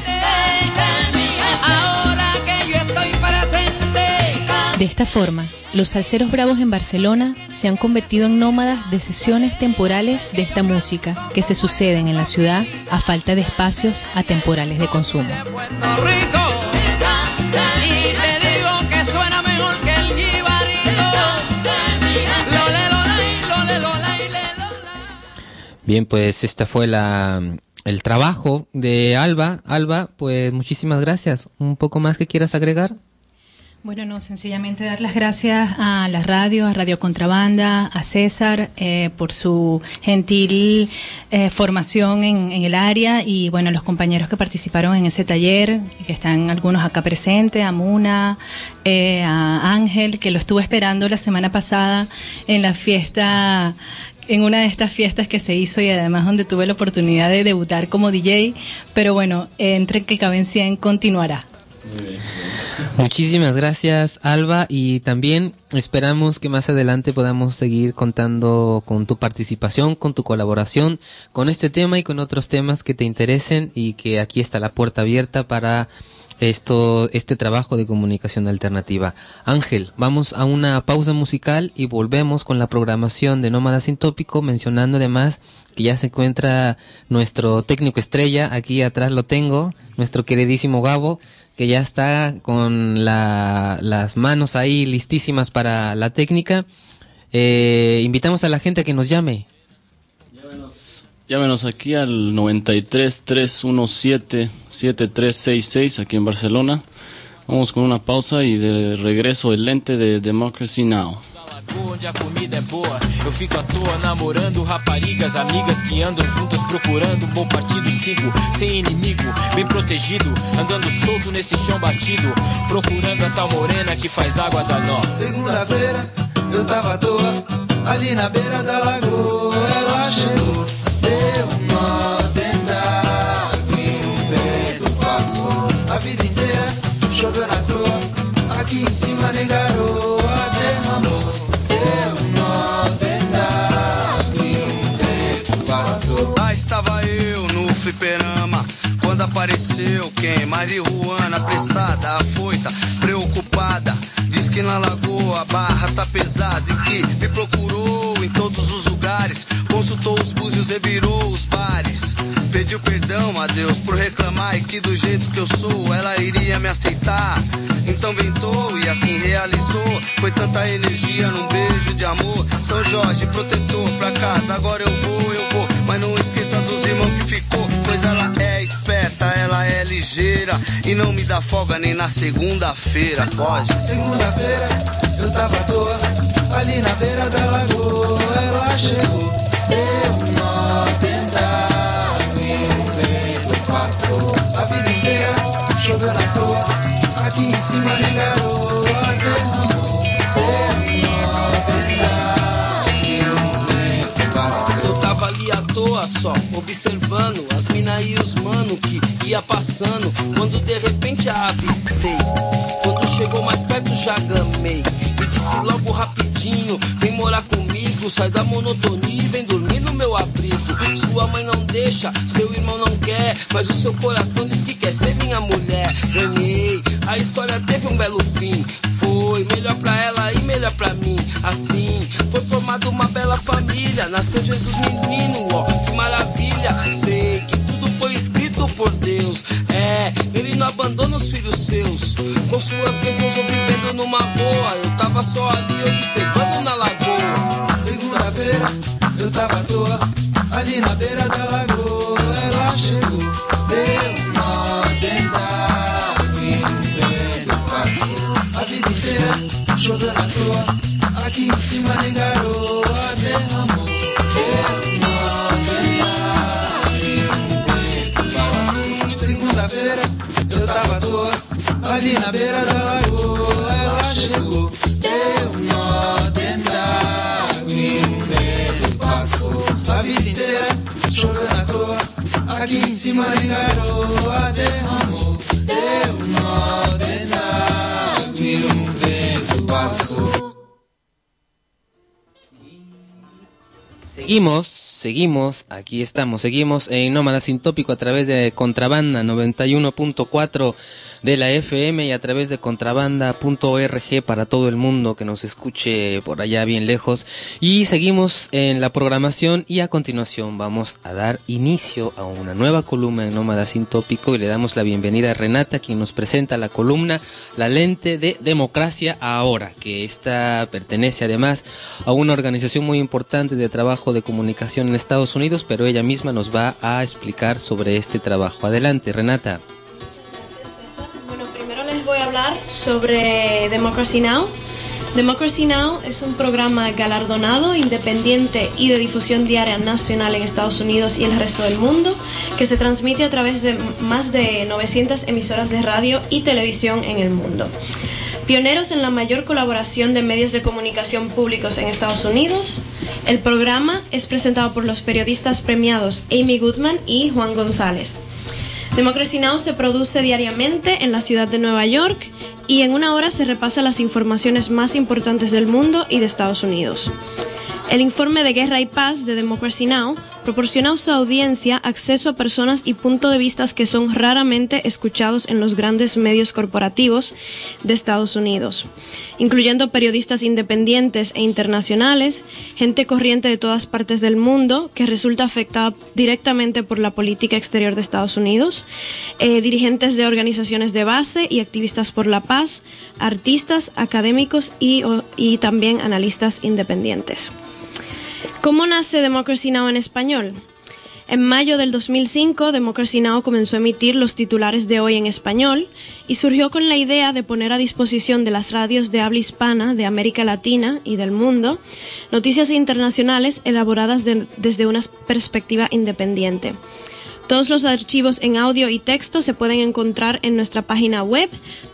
De esta forma, los salseros bravos en Barcelona se han convertido en nómadas de sesiones temporales de esta música que se suceden en la ciudad a falta de espacios atemporales de consumo. Bien, pues esta fue el trabajo de Alba. Alba, pues muchísimas gracias. ¿Un poco más que quieras agregar? Bueno, no, sencillamente dar las gracias a la radio, a Radio Contrabanda, a César por su gentil formación en el área y bueno, los compañeros que participaron en ese taller, que están algunos acá presentes, a Muna, a Ángel, que lo estuve esperando la semana pasada en la fiesta, en una de estas fiestas que se hizo y además donde tuve la oportunidad de debutar como DJ, pero bueno, entre que caben 100 continuará. Muy bien. Muchísimas gracias, Alba, y también esperamos que más adelante podamos seguir contando con tu participación, con tu colaboración, con este tema y con otros temas que te interesen, y que aquí está la puerta abierta para este trabajo de comunicación alternativa. Ángel, vamos a una pausa musical y volvemos con la programación de Nómada Sin Tópico, mencionando además que ya se encuentra nuestro técnico estrella, aquí atrás lo tengo, nuestro queridísimo Gabo, que ya está con las manos ahí listísimas para la técnica. Invitamos a la gente a que nos llame. Llámenos aquí al 93-317-7366 aquí en Barcelona. Vamos con una pausa y de regreso el lente de Democracy Now! Onde a comida é boa, eu fico à toa namorando raparigas, amigas que andam juntas procurando um bom partido. Sigo sem inimigo, bem protegido, andando solto nesse chão batido, procurando a tal morena que faz água da nó. Segunda-feira eu tava à toa, ali na beira da lagoa. Ela chegou, deu um nó dentro da água e o vento passou. A vida inteira choveu na toa, aqui em cima nem garoa derramou. Lá estava eu no fliperama, quando apareceu quem? Marihuana, apressada, afoita, preocupada. Diz que na lagoa a barra tá pesada e que me procurou em todos os lugares. Consultou os búzios, revirou os bares. Pediu perdão a Deus por reclamar e que do jeito que eu sou ela iria me aceitar. Então ventou e assim realizou. Foi tanta energia num beijo de amor. São Jorge, protetor pra casa, agora eu vou. Mas não esqueça dos irmãos que ficou. Pois ela é esperta, ela é ligeira e não me dá folga nem na segunda-feira. Pode. Segunda-feira eu tava à toa, ali na beira da lagoa. Ela chegou, deu um nó dentro da água e o vento passou. A vida inteira choveu na toa, aqui em cima nem garoa derramou. Deu um nó dentro da água e o vento passou. toa só, observando as mina e os mano que ia passando, quando de repente a avistei. Quando chegou mais perto já gamei, me disse logo rapidinho, vem morar comigo, sai da monotonia e vem dormir no meu abrigo. Sua mãe não deixa, seu irmão não quer, mas o seu coração diz que quer ser minha mulher. Ganhei, a história teve um belo fim, foi melhor pra ela e melhor pra mim. Assim, foi formada uma bela família, nasceu Jesus menino, ó, que maravilha. Sei que tudo foi escrito por Deus, ele não abandona os filhos seus. Com suas bênçãos vou vivendo numa boa, eu tava só ali observando na lagoa. Segunda-feira, eu tava à toa, ali na beira da lagoa. Ela chegou, deu nó dentro d'água e o vento passou. A vida inteira, chovendo à toa, aqui em cima nem garoa derramou. Deu nó dentro d'água e o vento passou. Segunda-feira, eu tava à toa, ali na beira da lagoa. Ela chegou, deu nó dentro d'água e o vento passou. A vida inteira, chovendo à toa, aqui em cima nem garoa derramou. Deu nó dentro d'água e o vento passou. Seguimos, aquí estamos, seguimos en Nómada Sin Tópico a través de Contrabanda 91.4 de la FM y a través de contrabanda.org para todo el mundo que nos escuche por allá bien lejos. Y seguimos en la programación y a continuación vamos a dar inicio a una nueva columna en Nómada Sin Tópico y le damos la bienvenida a Renata, quien nos presenta la columna La Lente de Democracia Ahora, que esta pertenece además a una organización muy importante de trabajo de comunicación en Estados Unidos, pero ella misma nos va a explicar sobre este trabajo. Adelante, Renata. Bueno, primero les voy a hablar sobre Democracy Now! Democracy Now! Es un programa galardonado, independiente y de difusión diaria nacional en Estados Unidos y el resto del mundo, que se transmite a través de más de 900 emisoras de radio y televisión en el mundo. Pioneros en la mayor colaboración de medios de comunicación públicos en Estados Unidos, el programa es presentado por los periodistas premiados Amy Goodman y Juan González. Democracy Now! Se produce diariamente en la ciudad de Nueva York y en una hora se repasa las informaciones más importantes del mundo y de Estados Unidos. El informe de Guerra y Paz de Democracy Now! Proporciona a su audiencia acceso a personas y puntos de vista que son raramente escuchados en los grandes medios corporativos de Estados Unidos, incluyendo periodistas independientes e internacionales, gente corriente de todas partes del mundo que resulta afectada directamente por la política exterior de Estados Unidos, dirigentes de organizaciones de base y activistas por la paz, artistas, académicos y también analistas independientes. ¿Cómo nace Democracy Now! En español? En mayo del 2005, Democracy Now! Comenzó a emitir los titulares de hoy en español y surgió con la idea de poner a disposición de las radios de habla hispana de América Latina y del mundo noticias internacionales elaboradas desde una perspectiva independiente. Todos los archivos en audio y texto se pueden encontrar en nuestra página web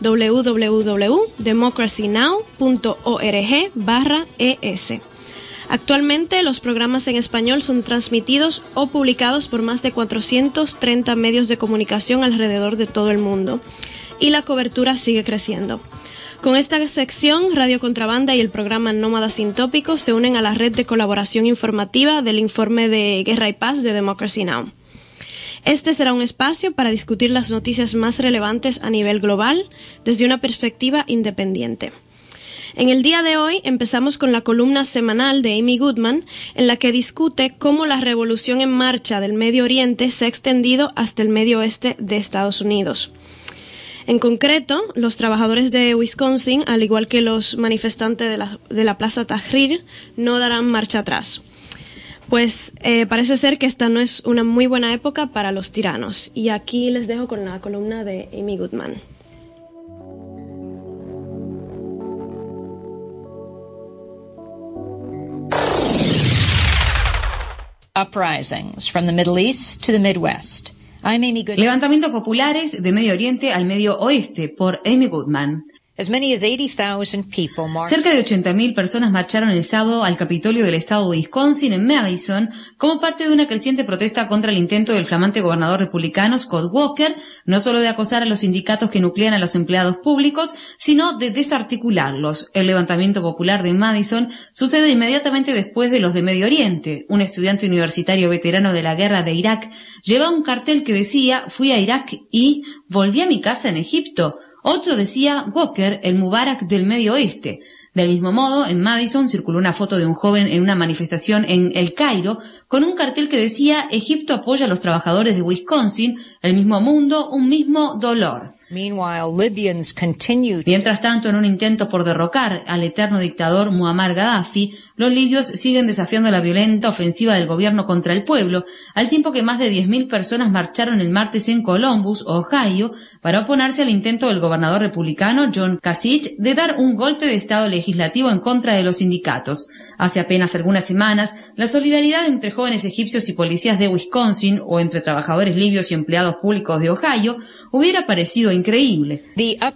www.democracynow.org/es. Actualmente, los programas en español son transmitidos o publicados por más de 430 medios de comunicación alrededor de todo el mundo, y la cobertura sigue creciendo. Con esta sección, Radio Contrabanda y el programa Nómada Sin Tópico se unen a la red de colaboración informativa del informe de Guerra y Paz de Democracy Now! Este será un espacio para discutir las noticias más relevantes a nivel global desde una perspectiva independiente. En el día de hoy empezamos con la columna semanal de Amy Goodman, en la que discute cómo la revolución en marcha del Medio Oriente se ha extendido hasta el Medio Oeste de Estados Unidos. En concreto, los trabajadores de Wisconsin, al igual que los manifestantes de la Plaza Tahrir, no darán marcha atrás. Pues parece ser que esta no es una muy buena época para los tiranos. Y aquí les dejo con la columna de Amy Goodman. Uprisings from the Middle East to the Midwest. I'm Amy Goodman. Levantamientos populares de Medio Oriente al Medio Oeste por Amy Goodman. As many as 80,000 people marched. Cerca de 80.000 personas marcharon el sábado al Capitolio del estado de Wisconsin en Madison como parte de una creciente protesta contra el intento del flamante gobernador republicano Scott Walker, no solo de acosar a los sindicatos que nuclean a los empleados públicos, sino de desarticularlos. El levantamiento popular de Madison sucede inmediatamente después de los de Medio Oriente. Un estudiante universitario veterano de la guerra de Irak llevaba un cartel que decía «Fui a Irak y volví a mi casa en Egipto». Otro decía «Walker, el Mubarak del Medio Oeste». Del mismo modo, en Madison circuló una foto de un joven en una manifestación en El Cairo con un cartel que decía «Egipto apoya a los trabajadores de Wisconsin, el mismo mundo, un mismo dolor». Mientras tanto, en un intento por derrocar al eterno dictador Muammar Gaddafi, los libios siguen desafiando la violenta ofensiva del gobierno contra el pueblo, al tiempo que más de 10.000 personas marcharon el martes en Columbus, Ohio, para oponerse al intento del gobernador republicano John Kasich de dar un golpe de estado legislativo en contra de los sindicatos. Hace apenas algunas semanas, la solidaridad entre jóvenes egipcios y policías de Wisconsin, o entre trabajadores libios y empleados públicos de Ohio, hubiera parecido increíble.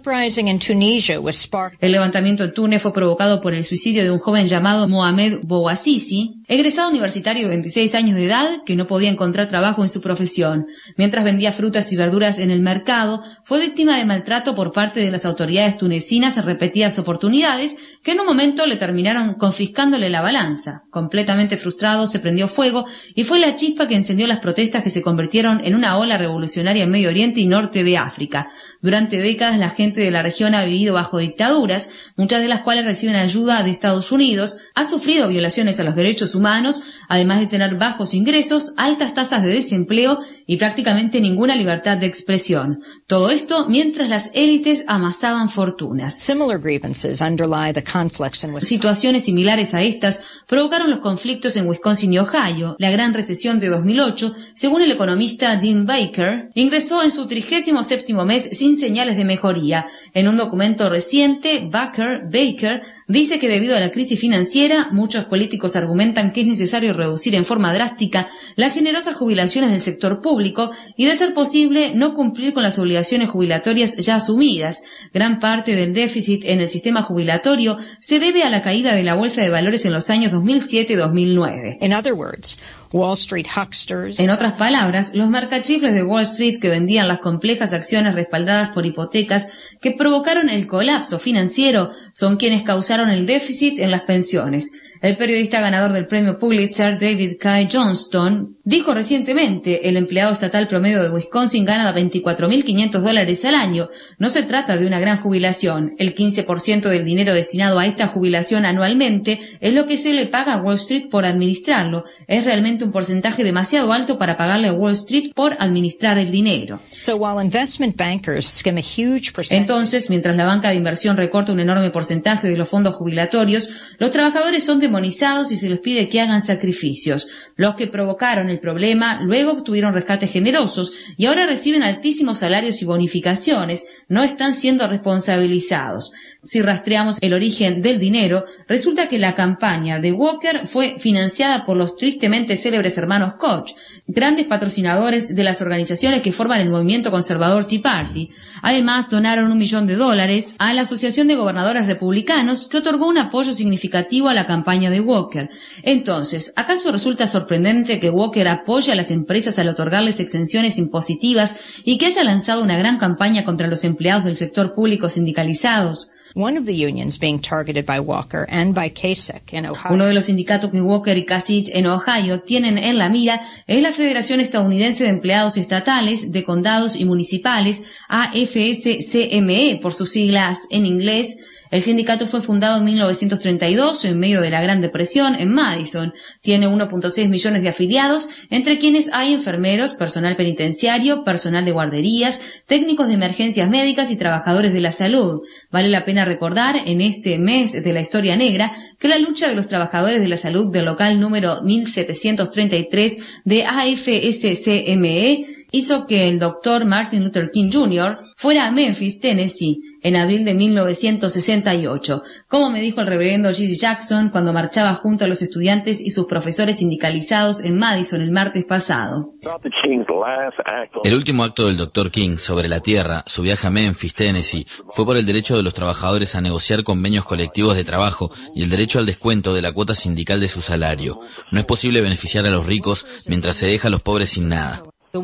El levantamiento en Túnez fue provocado por el suicidio de un joven llamado Mohamed Bouazizi, egresado universitario de 26 años de edad que no podía encontrar trabajo en su profesión. Mientras vendía frutas y verduras en el mercado, fue víctima de maltrato por parte de las autoridades tunecinas en repetidas oportunidades, que en un momento le terminaron confiscándole la balanza. Completamente frustrado, se prendió fuego y fue la chispa que encendió las protestas que se convirtieron en una ola revolucionaria en Medio Oriente y norte de África. Durante décadas la gente de la región ha vivido bajo dictaduras, muchas de las cuales reciben ayuda de Estados Unidos, ha sufrido violaciones a los derechos humanos, además de tener bajos ingresos, altas tasas de desempleo y prácticamente ninguna libertad de expresión. Todo esto mientras las élites amasaban fortunas. Situaciones similares a estas provocaron los conflictos en Wisconsin y Ohio. La gran recesión de 2008, según el economista Dean Baker, ingresó en su 37º mes sin señales de mejoría. En un documento reciente, Baker dice que debido a la crisis financiera, muchos políticos argumentan que es necesario reducir en forma drástica las generosas jubilaciones del sector público y, de ser posible, no cumplir con las obligaciones jubilatorias ya asumidas. Gran parte del déficit en el sistema jubilatorio se debe a la caída de la bolsa de valores en los años 2007-2009. En otras palabras, los marcachifles de Wall Street que vendían las complejas acciones respaldadas por hipotecas que provocaron el colapso financiero son quienes causaron el déficit en las pensiones. El periodista ganador del premio Pulitzer, David K. Johnston, dijo recientemente: el empleado estatal promedio de Wisconsin gana $24.500 al año. No se trata de una gran jubilación. El 15% del dinero destinado a esta jubilación anualmente es lo que se le paga a Wall Street por administrarlo. Es realmente un porcentaje demasiado alto para pagarle a Wall Street por administrar el dinero. Entonces, mientras la banca de inversión recorta un enorme porcentaje de los fondos jubilatorios, los trabajadores son demonizados y se les pide que hagan sacrificios. Los que provocaron el problema luego obtuvieron rescates generosos y ahora reciben altísimos salarios y bonificaciones. No están siendo responsabilizados. Si rastreamos el origen del dinero, resulta que la campaña de Walker fue financiada por los tristemente célebres hermanos Koch, grandes patrocinadores de las organizaciones que forman el movimiento conservador Tea Party. Además, donaron $1 millón a la Asociación de Gobernadores Republicanos, que otorgó un apoyo significativo a la campaña de Walker. Entonces, ¿acaso resulta sorprendente que Walker apoye a las empresas al otorgarles exenciones impositivas y que haya lanzado una gran campaña contra los empleados del sector público sindicalizados? Uno de los sindicatos que Walker y Kasich en Ohio tienen en la mira es la Federación Estadounidense de Empleados Estatales, de Condados y Municipales, AFSCME por sus siglas en inglés. El sindicato fue fundado en 1932, en medio de la Gran Depresión, en Madison. Tiene 1.6 millones de afiliados, entre quienes hay enfermeros, personal penitenciario, personal de guarderías, técnicos de emergencias médicas y trabajadores de la salud. Vale la pena recordar, en este mes de la historia negra, que la lucha de los trabajadores de la salud del local número 1733 de AFSCME hizo que el Dr. Martin Luther King Jr. fuera a Memphis, Tennessee. en abril de 1968, como me dijo el reverendo Jesse Jackson cuando marchaba junto a los estudiantes y sus profesores sindicalizados en Madison el martes pasado. El último acto del Dr. King sobre la tierra, su viaje a Memphis, Tennessee, fue por el derecho de los trabajadores a negociar convenios colectivos de trabajo y el derecho al descuento de la cuota sindical de su salario. No es posible beneficiar a los ricos mientras se deja a los pobres sin nada.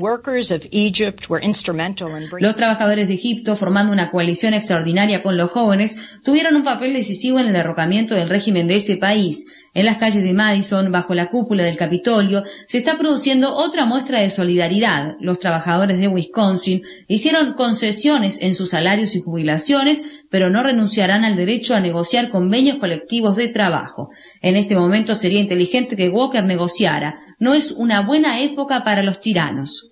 Los trabajadores de Egipto, formando una coalición extraordinaria con los jóvenes, tuvieron un papel decisivo en el derrocamiento del régimen de ese país. En las calles de Madison, bajo la cúpula del Capitolio, se está produciendo otra muestra de solidaridad. Los trabajadores de Wisconsin hicieron concesiones en sus salarios y jubilaciones, pero no renunciarán al derecho a negociar convenios colectivos de trabajo. En este momento sería inteligente que Walker negociara. No es una buena época para los tiranos.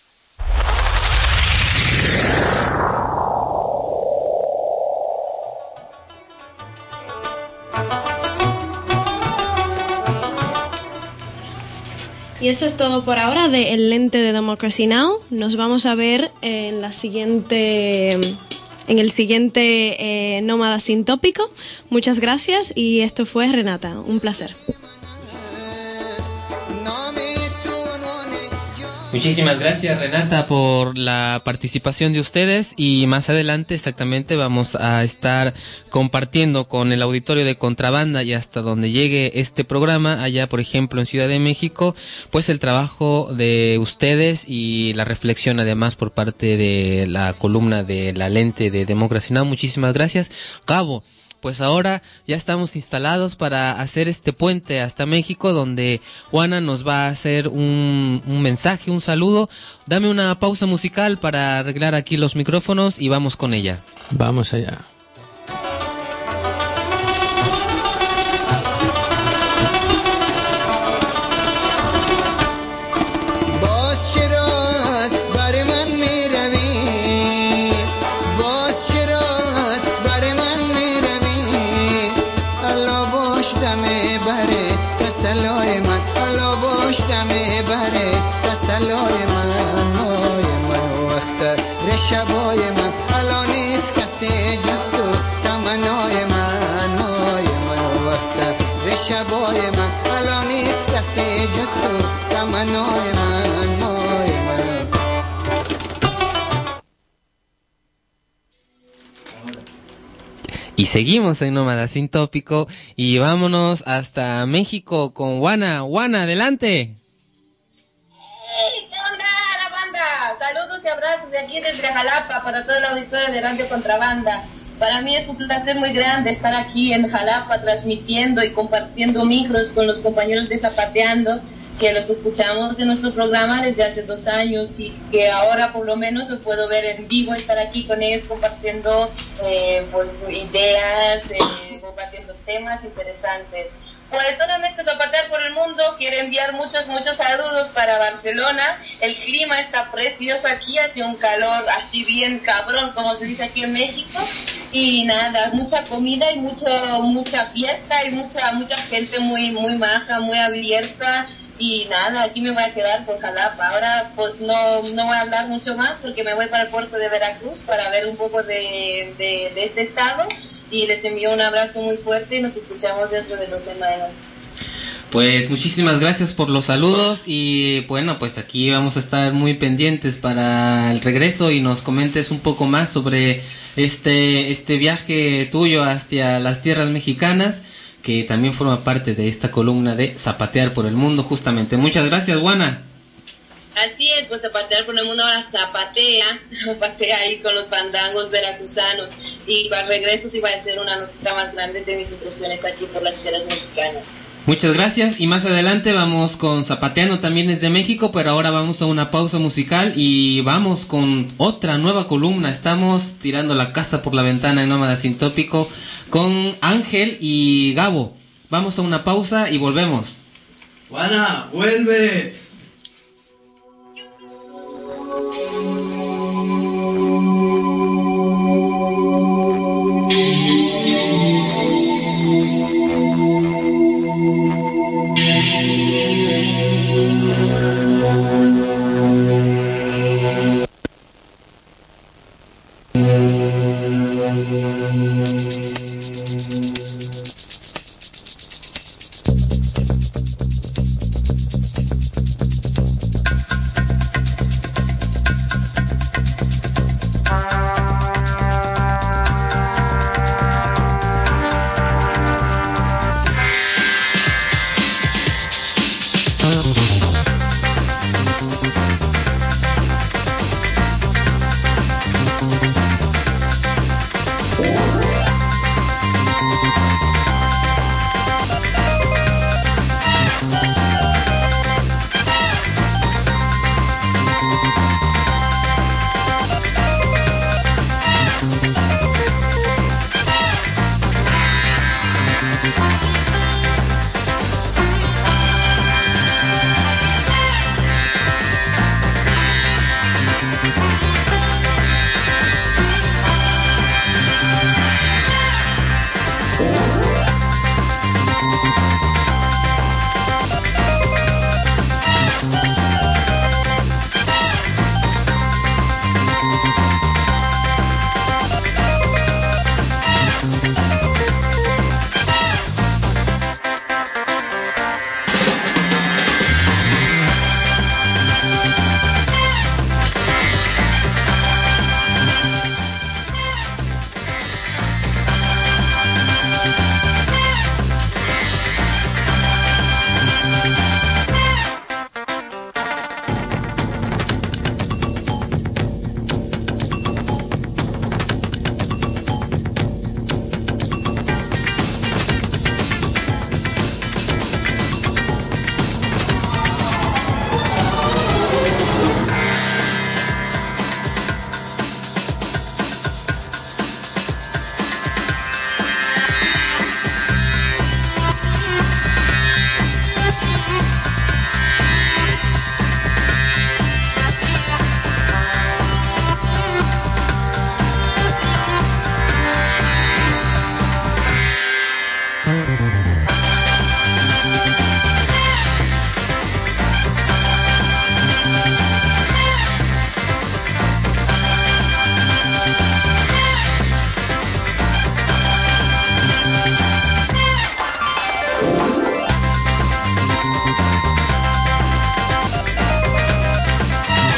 Y eso es todo por ahora de El Lente de Democracy Now! Nos vamos a ver en el siguiente Nómada Sin Tópico. Muchas gracias y esto fue Renata. Un placer. Muchísimas gracias, Renata, por la participación de ustedes, y más adelante exactamente vamos a estar compartiendo con el auditorio de Contrabanda y hasta donde llegue este programa, allá por ejemplo en Ciudad de México, pues el trabajo de ustedes y la reflexión además por parte de la columna de La Lente de Democracy Now! Muchísimas gracias. Gabo, pues ahora ya estamos instalados para hacer este puente hasta México, donde Juana nos va a hacer un mensaje, un saludo. Dame una pausa musical para arreglar aquí los micrófonos y vamos con ella. Vamos allá. شبای من الان نیست کسی جز تو تمنای من وقت شبای من الان نیست کسی جز تو تمنای من Y seguimos en Nómada Sin Tópico y vámonos hasta México con Juana. Juana, adelante. Saludos y abrazos de aquí desde Jalapa para todo el auditorio de Radio Contrabanda. Para mí es un placer muy grande estar aquí en Jalapa transmitiendo y compartiendo micros con los compañeros de Zapateando, que los escuchamos en nuestro programa desde hace 2 años y que ahora por lo menos lo puedo ver en vivo, estar aquí con ellos compartiendo pues ideas, compartiendo temas interesantes. Pues solamente Zapatear por el Mundo quiere enviar muchos saludos para Barcelona. El clima está precioso aquí, hace un calor así bien cabrón, como se dice aquí en México. Y nada, mucha comida y mucha fiesta y mucha gente muy maja, muy abierta. Y nada, aquí me voy a quedar por Jalapa. Ahora pues no voy a hablar mucho más porque me voy para el puerto de Veracruz para ver un poco de este estado. Y les envío un abrazo muy fuerte y nos escuchamos dentro de 2 semanas. Pues muchísimas gracias por los saludos y bueno, pues aquí vamos a estar muy pendientes para el regreso y nos comentes un poco más sobre este viaje tuyo hacia las tierras mexicanas, que también forma parte de esta columna de Zapatear por el Mundo justamente. Muchas gracias, Juana. Así es, pues Zapatear por el Mundo ahora zapatea ahí con los fandangos veracruzanos y al regreso sí va a ser una nota más grande de mis impresiones aquí por las tierras mexicanas. Muchas gracias y más adelante vamos con Zapateando también desde México, pero ahora vamos a una pausa musical y vamos con otra nueva columna. Estamos tirando la casa por la ventana en Nómada Sin Tópico con Ángel y Gabo. Vamos a una pausa y volvemos. Juana, vuelve.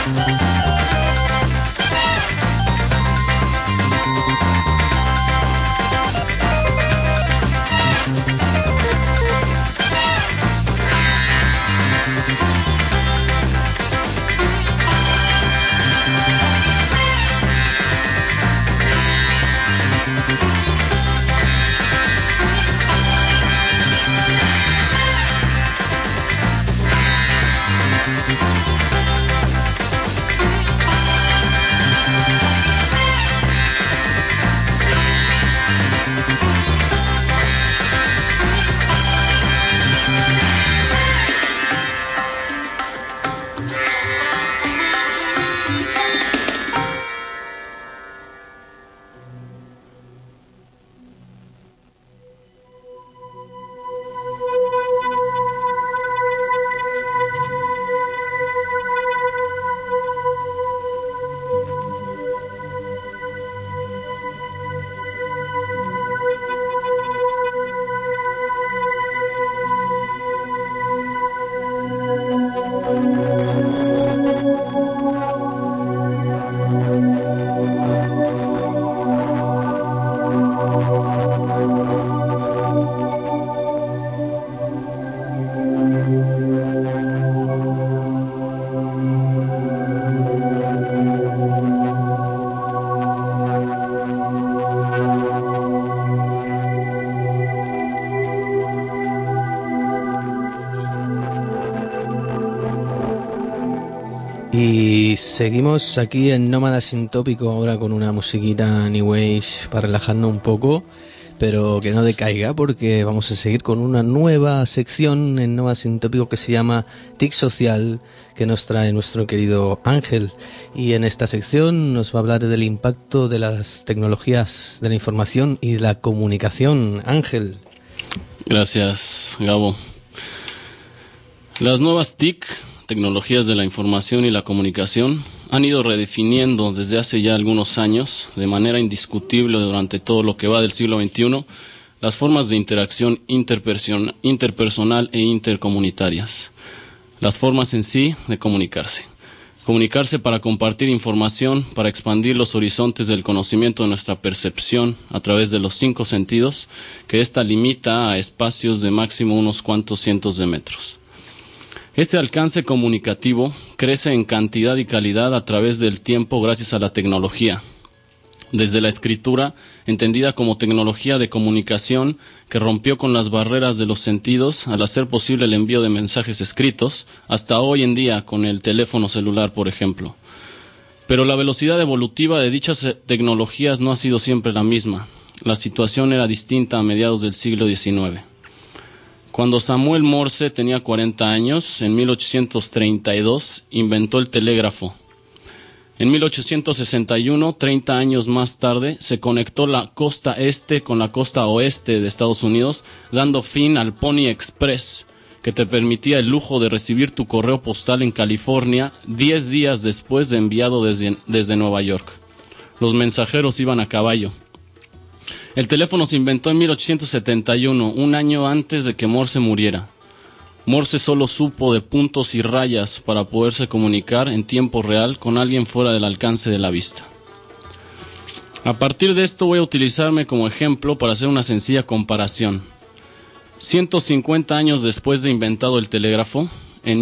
Y seguimos aquí en Nómada Sin Tópico ahora con una musiquita New Age para relajarnos un poco, pero que no decaiga porque vamos a seguir con una nueva sección en Nómada Sin Tópico que se llama TIC Social, que nos trae nuestro querido Ángel. Y en esta sección nos va a hablar del impacto de las tecnologías de la información y de la comunicación. Ángel. Gracias, Gabo. Las nuevas TIC, tecnologías de la información y la comunicación, han ido redefiniendo desde hace ya algunos años, de manera indiscutible durante todo lo que va del siglo XXI, las formas de interacción interpersonal e intercomunitarias. Las formas en sí de comunicarse. Comunicarse para compartir información, para expandir los horizontes del conocimiento de nuestra percepción a través de los 5 sentidos, que ésta limita a espacios de máximo unos cuantos cientos de metros. Este alcance comunicativo crece en cantidad y calidad a través del tiempo gracias a la tecnología. Desde la escritura, entendida como tecnología de comunicación que rompió con las barreras de los sentidos al hacer posible el envío de mensajes escritos, hasta hoy en día con el teléfono celular, por ejemplo. Pero la velocidad evolutiva de dichas tecnologías no ha sido siempre la misma. La situación era distinta a mediados del siglo XIX. Cuando Samuel Morse tenía 40 años, en 1832, inventó el telégrafo. En 1861, 30 años más tarde, se conectó la costa este con la costa oeste de Estados Unidos, dando fin al Pony Express, que te permitía el lujo de recibir tu correo postal en California 10 días después de enviado desde Nueva York. Los mensajeros iban a caballo. El teléfono se inventó en 1871, un año antes de que Morse muriera. Morse solo supo de puntos y rayas para poderse comunicar en tiempo real con alguien fuera del alcance de la vista. A partir de esto voy a utilizarme como ejemplo para hacer una sencilla comparación. 150 años después de inventado el telégrafo, en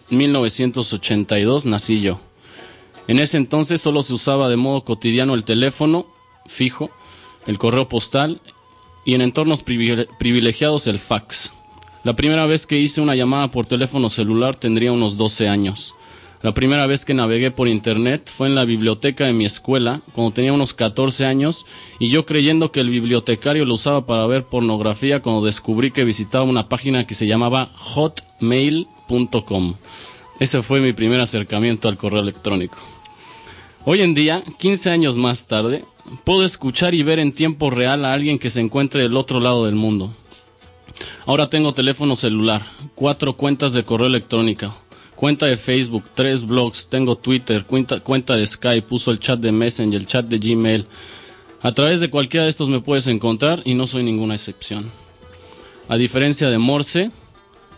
1982 nací yo. En ese entonces solo se usaba de modo cotidiano el teléfono fijo, el correo postal y en entornos privilegiados el fax. La primera vez que hice una llamada por teléfono celular tendría unos 12 años. La primera vez que navegué por internet fue en la biblioteca de mi escuela, cuando tenía unos 14 años, y yo creyendo que el bibliotecario lo usaba para ver pornografía cuando descubrí que visitaba una página que se llamaba hotmail.com. Ese fue mi primer acercamiento al correo electrónico. Hoy en día, 15 años más tarde, puedo escuchar y ver en tiempo real a alguien que se encuentre del otro lado del mundo. Ahora tengo teléfono celular, 4 cuentas de correo electrónico, cuenta de Facebook, 3 blogs, tengo Twitter, cuenta de Skype, uso el chat de Messenger, el chat de Gmail. A través de cualquiera de estos me puedes encontrar y no soy ninguna excepción. A diferencia de Morse,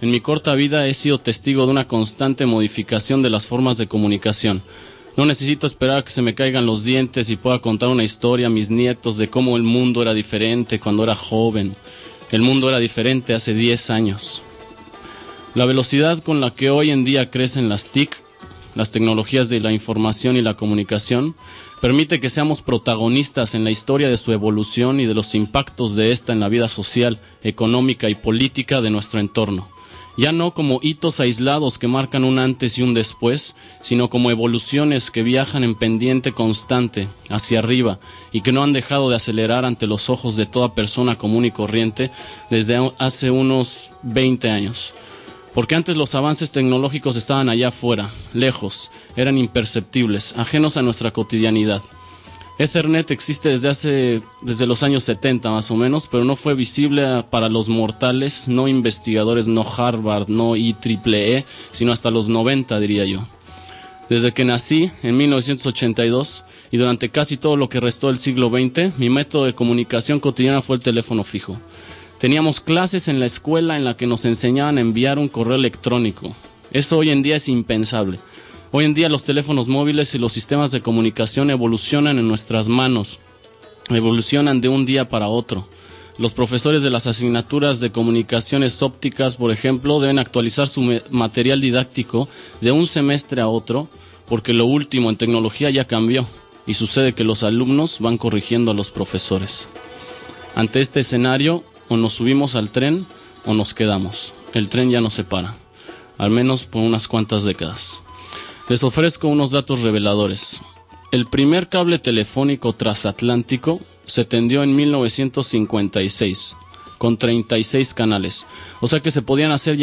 En mi corta vida he sido testigo de una constante modificación de las formas de comunicación. No necesito esperar a que se me caigan los dientes y pueda contar una historia a mis nietos de cómo el mundo era diferente cuando era joven. El mundo era diferente hace 10 años. La velocidad con la que hoy en día crecen las TIC, las tecnologías de la información y la comunicación, permite que seamos protagonistas en la historia de su evolución y de los impactos de esta en la vida social, económica y política de nuestro entorno. Ya no como hitos aislados que marcan un antes y un después, sino como evoluciones que viajan en pendiente constante hacia arriba y que no han dejado de acelerar ante los ojos de toda persona común y corriente desde hace unos 20 años. Porque antes los avances tecnológicos estaban allá afuera, lejos, eran imperceptibles, ajenos a nuestra cotidianidad. Ethernet existe desde los años 70 más o menos, pero no fue visible para los mortales, no investigadores, no Harvard, no IEEE, sino hasta los 90 diría yo. Desde que nací en 1982 y durante casi todo lo que restó del siglo XX, mi método de comunicación cotidiana fue el teléfono fijo. Teníamos clases en la escuela en la que nos enseñaban a enviar un correo electrónico. Eso hoy en día es impensable. Hoy en día los teléfonos móviles y los sistemas de comunicación evolucionan en nuestras manos, evolucionan de un día para otro. Los profesores de las asignaturas de comunicaciones ópticas, por ejemplo, deben actualizar su material didáctico de un semestre a otro, porque lo último en tecnología ya cambió, y sucede que los alumnos van corrigiendo a los profesores. Ante este escenario, o nos subimos al tren o nos quedamos. El tren ya nos separa, al menos por unas cuantas décadas. Les ofrezco unos datos reveladores. El primer cable telefónico transatlántico se tendió en 1956, con 36 canales. O sea que se podían hacer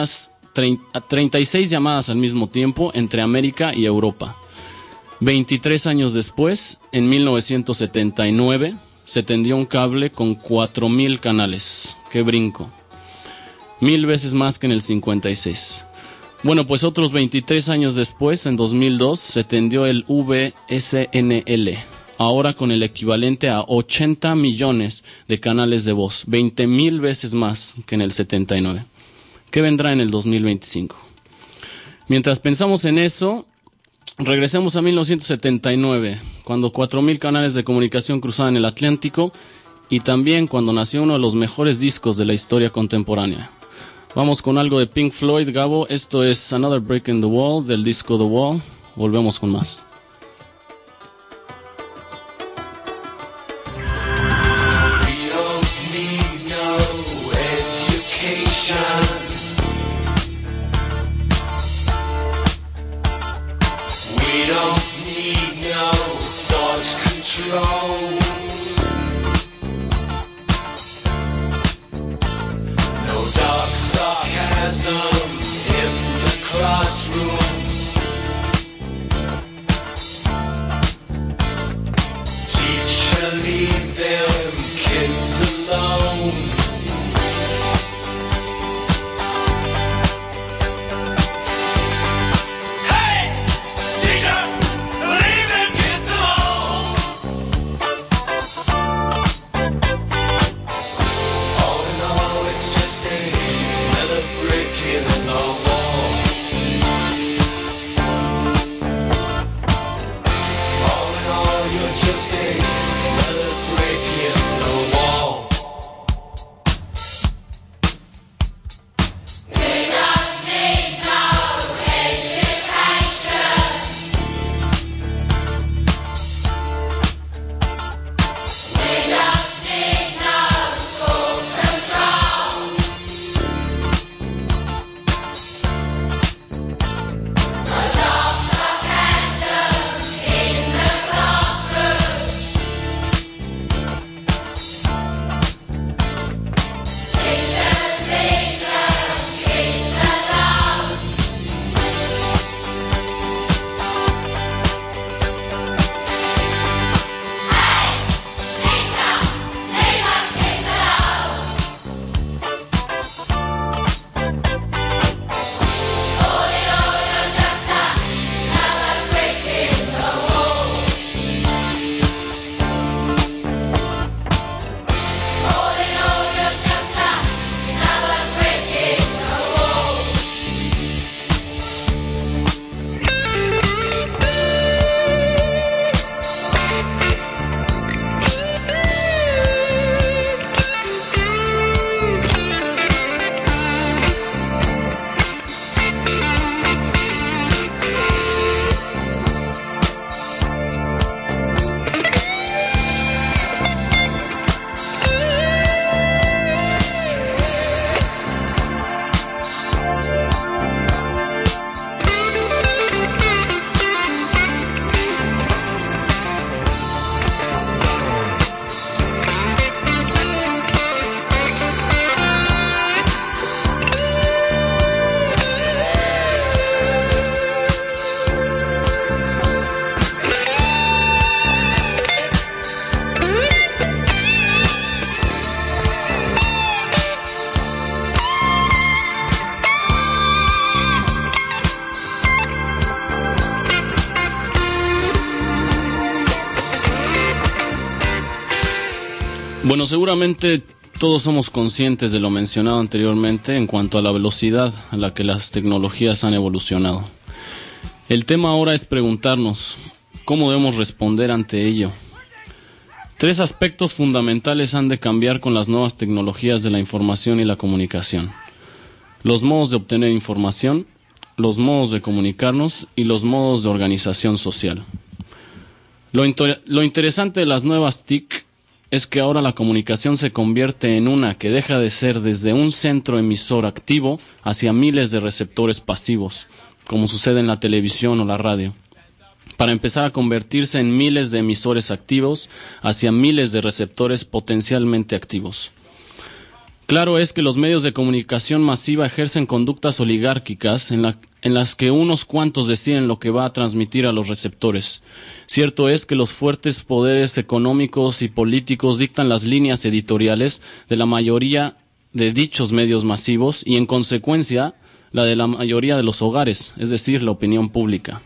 36 llamadas al mismo tiempo entre América y Europa. 23 años después, en 1979, se tendió un cable con 4,000 canales. ¡Qué brinco! 1000 veces más que en el 56. Bueno, pues otros 23 años después, en 2002, se tendió el VSNL, ahora con el equivalente a 80 millones de canales de voz, 20,000 veces más que en el 79. ¿Qué vendrá en el 2025? Mientras pensamos en eso, regresemos a 1979, cuando 4,000 canales de comunicación cruzaban el Atlántico y también cuando nació uno de los mejores discos de la historia contemporánea. Vamos con algo de Pink Floyd, Gabo. Esto es Another Break in the Wall, del disco The Wall. Volvemos con más. Bueno, seguramente todos somos conscientes de lo mencionado anteriormente en cuanto a la velocidad a la que las tecnologías han evolucionado. El tema ahora es preguntarnos cómo debemos responder ante ello. 3 aspectos fundamentales han de cambiar con las nuevas tecnologías de la información y la comunicación: los modos de obtener información, los modos de comunicarnos y los modos de organización social. Lo interesante de las nuevas TIC es que ahora la comunicación se convierte en una que deja de ser desde un centro emisor activo hacia miles de receptores pasivos, como sucede en la televisión o la radio, para empezar a convertirse en miles de emisores activos hacia miles de receptores potencialmente activos. Claro es que los medios de comunicación masiva ejercen conductas oligárquicas en las que unos cuantos deciden lo que va a transmitir a los receptores. Cierto es que los fuertes poderes económicos y políticos dictan las líneas editoriales de la mayoría de dichos medios masivos y, en consecuencia, la de la mayoría de los hogares, es decir, la opinión pública.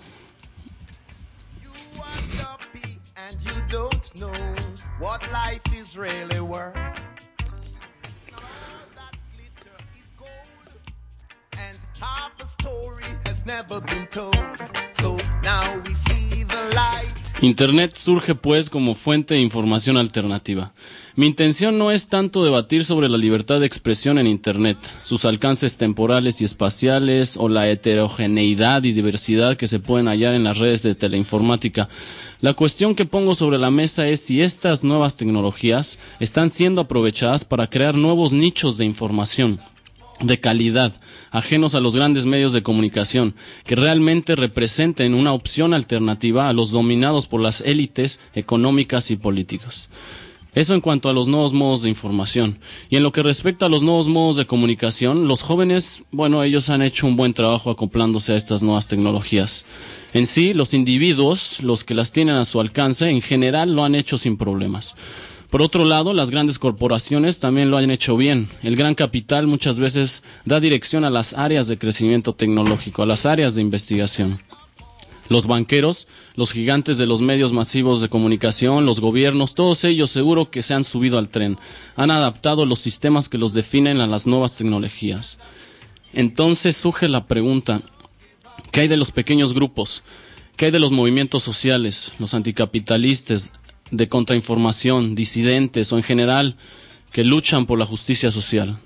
Internet surge pues como fuente de información alternativa. Mi intención no es tanto debatir sobre la libertad de expresión en Internet, sus alcances temporales y espaciales o la heterogeneidad y diversidad que se pueden hallar en las redes de teleinformática. La cuestión que pongo sobre la mesa es si estas nuevas tecnologías están siendo aprovechadas para crear nuevos nichos de información de calidad, ajenos a los grandes medios de comunicación, que realmente representen una opción alternativa a los dominados por las élites económicas y políticas. Eso en cuanto a los nuevos modos de información. Y en lo que respecta a los nuevos modos de comunicación, los jóvenes, bueno, ellos han hecho un buen trabajo acoplándose a estas nuevas tecnologías. En sí, los individuos, los que las tienen a su alcance, en general lo han hecho sin problemas. Por otro lado, las grandes corporaciones también lo han hecho bien. El gran capital muchas veces da dirección a las áreas de crecimiento tecnológico, a las áreas de investigación. Los banqueros, los gigantes de los medios masivos de comunicación, los gobiernos, todos ellos seguro que se han subido al tren. Han adaptado los sistemas que los definen a las nuevas tecnologías. Entonces surge la pregunta, ¿qué hay de los pequeños grupos? ¿Qué hay de los movimientos sociales, los anticapitalistas, de contrainformación, disidentes o en general que luchan por la justicia social?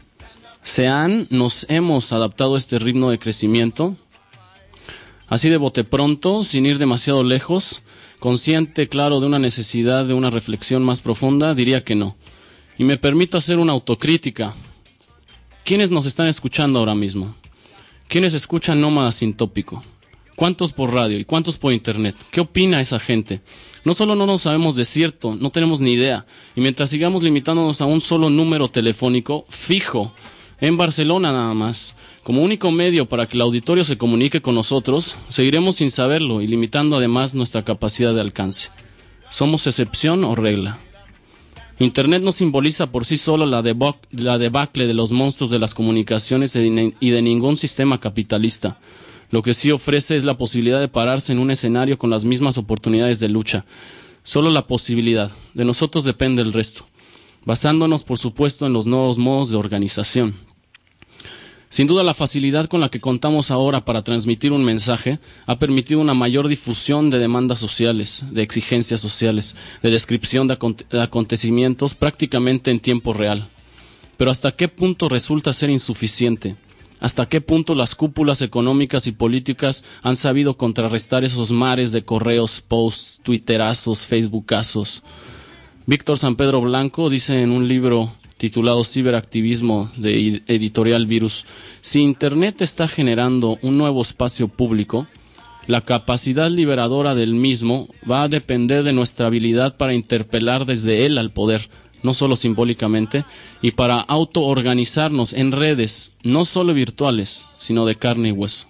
¿Nos hemos adaptado a este ritmo de crecimiento? Así de bote pronto, sin ir demasiado lejos, consciente, claro, de una necesidad de una reflexión más profunda, diría que no. Y me permito hacer una autocrítica. ¿Quiénes nos están escuchando ahora mismo? ¿Quiénes escuchan Nómada Sin Tópico? ¿Cuántos por radio y cuántos por internet? ¿Qué opina esa gente? No solo no nos sabemos de cierto, no tenemos ni idea. Y mientras sigamos limitándonos a un solo número telefónico fijo, en Barcelona nada más, como único medio para que el auditorio se comunique con nosotros, seguiremos sin saberlo y limitando además nuestra capacidad de alcance. ¿Somos excepción o regla? Internet no simboliza por sí solo la debacle de los monstruos de las comunicaciones y de ningún sistema capitalista. Lo que sí ofrece es la posibilidad de pararse en un escenario con las mismas oportunidades de lucha. Solo la posibilidad. De nosotros depende el resto. Basándonos, por supuesto, en los nuevos modos de organización. Sin duda, la facilidad con la que contamos ahora para transmitir un mensaje ha permitido una mayor difusión de demandas sociales, de exigencias sociales, de descripción de acontecimientos prácticamente en tiempo real. Pero ¿hasta qué punto resulta ser insuficiente? ¿Hasta qué punto las cúpulas económicas y políticas han sabido contrarrestar esos mares de correos, posts, twitterazos, facebookazos? Víctor San Pedro Blanco dice en un libro titulado Ciberactivismo de Editorial Virus: si Internet está generando un nuevo espacio público, la capacidad liberadora del mismo va a depender de nuestra habilidad para interpelar desde él al poder, no solo simbólicamente, y para autoorganizarnos en redes, no solo virtuales, sino de carne y hueso.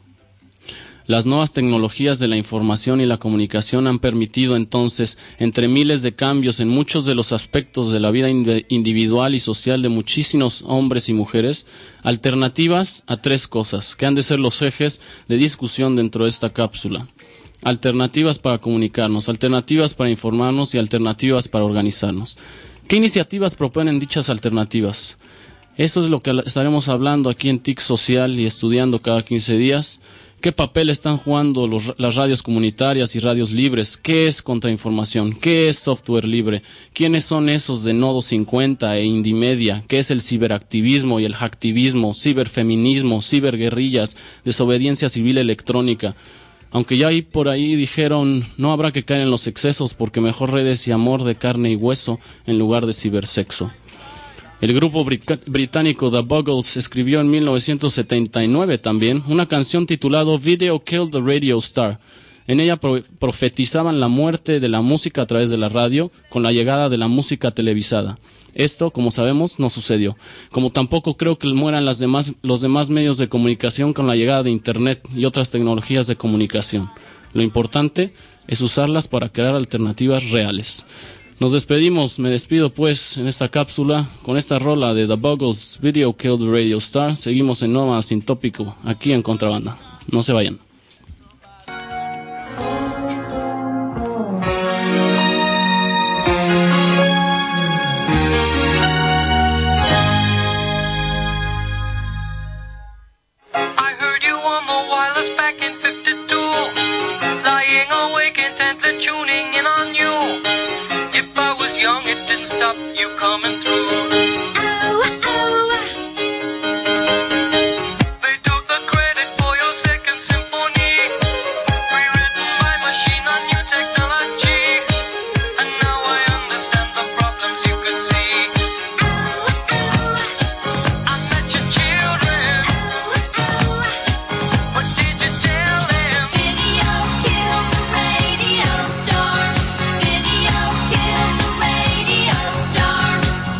Las nuevas tecnologías de la información y la comunicación han permitido entonces, entre miles de cambios en muchos de los aspectos de la vida individual y social de muchísimos hombres y mujeres, alternativas a 3 cosas, que han de ser los ejes de discusión dentro de esta cápsula. Alternativas para comunicarnos, alternativas para informarnos y alternativas para organizarnos. ¿Qué iniciativas proponen dichas alternativas? Eso es lo que estaremos hablando aquí en TIC Social y estudiando cada 15 días. ¿Qué papel están jugando las radios comunitarias y radios libres? ¿Qué es contrainformación? ¿Qué es software libre? ¿Quiénes son esos de Nodo 50 e Indimedia? ¿Qué es el ciberactivismo y el hacktivismo, ciberfeminismo, ciberguerrillas, desobediencia civil electrónica? Aunque ya por ahí dijeron, no habrá que caer en los excesos porque mejor redes y amor de carne y hueso en lugar de cibersexo. El grupo británico The Buggles escribió en 1979 también una canción titulada Video Killed the Radio Star. En ella profetizaban la muerte de la música a través de la radio con la llegada de la música televisada. Esto, como sabemos, no sucedió. Como tampoco creo que mueran los demás medios de comunicación con la llegada de Internet y otras tecnologías de comunicación. Lo importante es usarlas para crear alternativas reales. Nos despedimos, me despido pues en esta cápsula con esta rola de The Buggles, Video Killed the Radio Star. Seguimos en Nómada Sin Tópico, aquí en Contrabanda. No se vayan. Stop you coming through. They took the credit for your second symphony, rewritten by machine on new technology, and now I understand the problems you could see. I met your children. What did you tell them? Video killed the radio star. Video killed the radio star.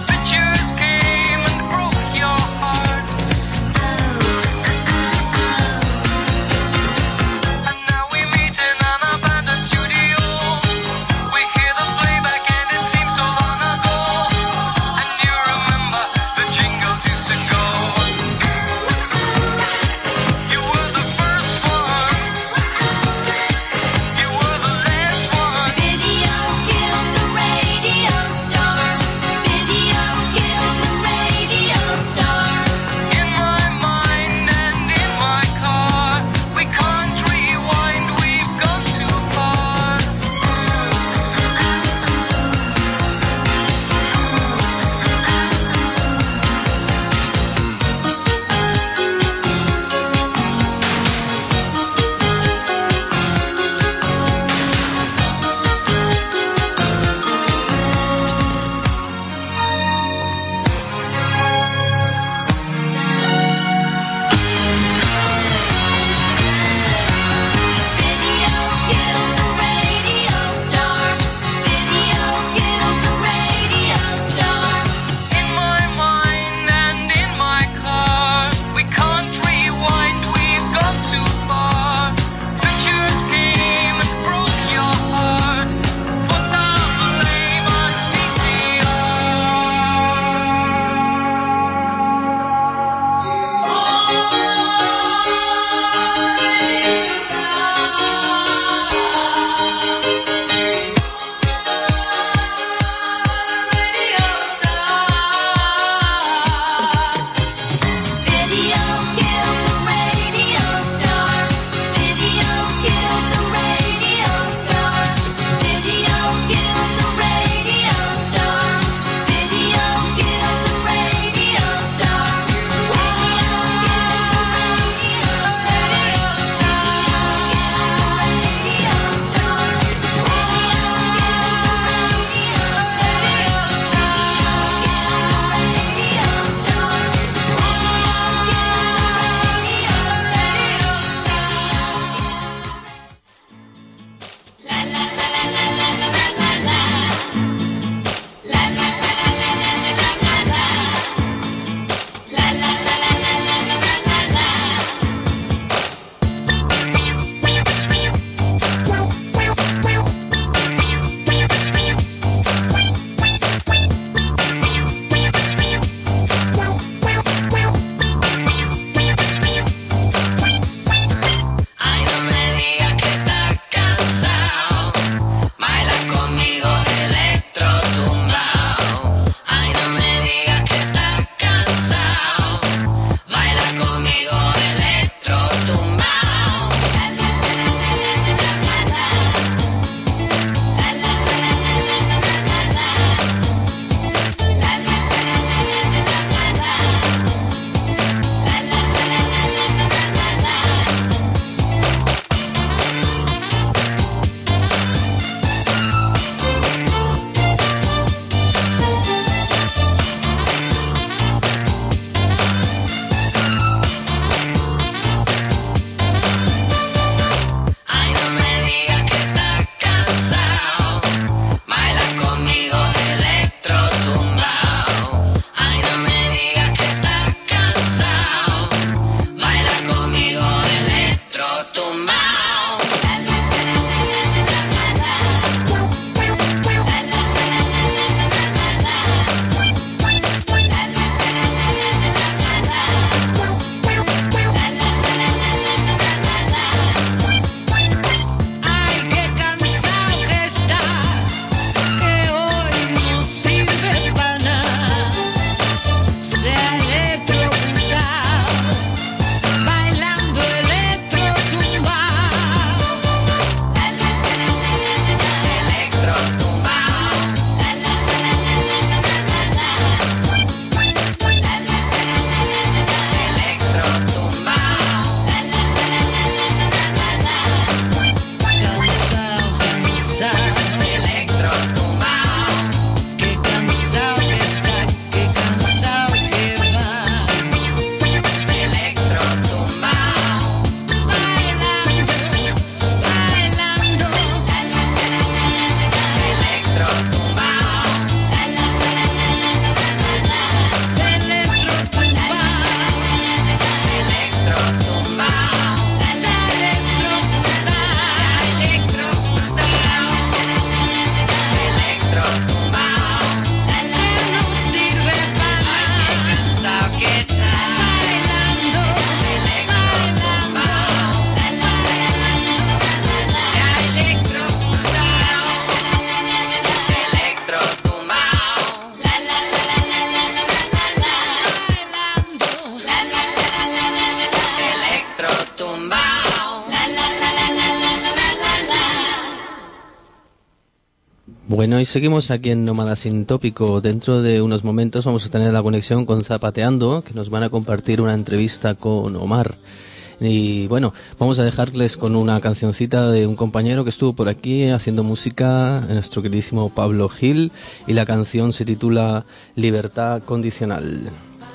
Bueno, y seguimos aquí en Nómada Sin Tópico. Dentro de unos momentos vamos a tener la conexión con Zapateando, que nos van a compartir una entrevista con Omar. Y bueno, vamos a dejarles con una cancioncita de un compañero que estuvo por aquí haciendo música, nuestro queridísimo Pablo Gil, y la canción se titula Libertad Condicional.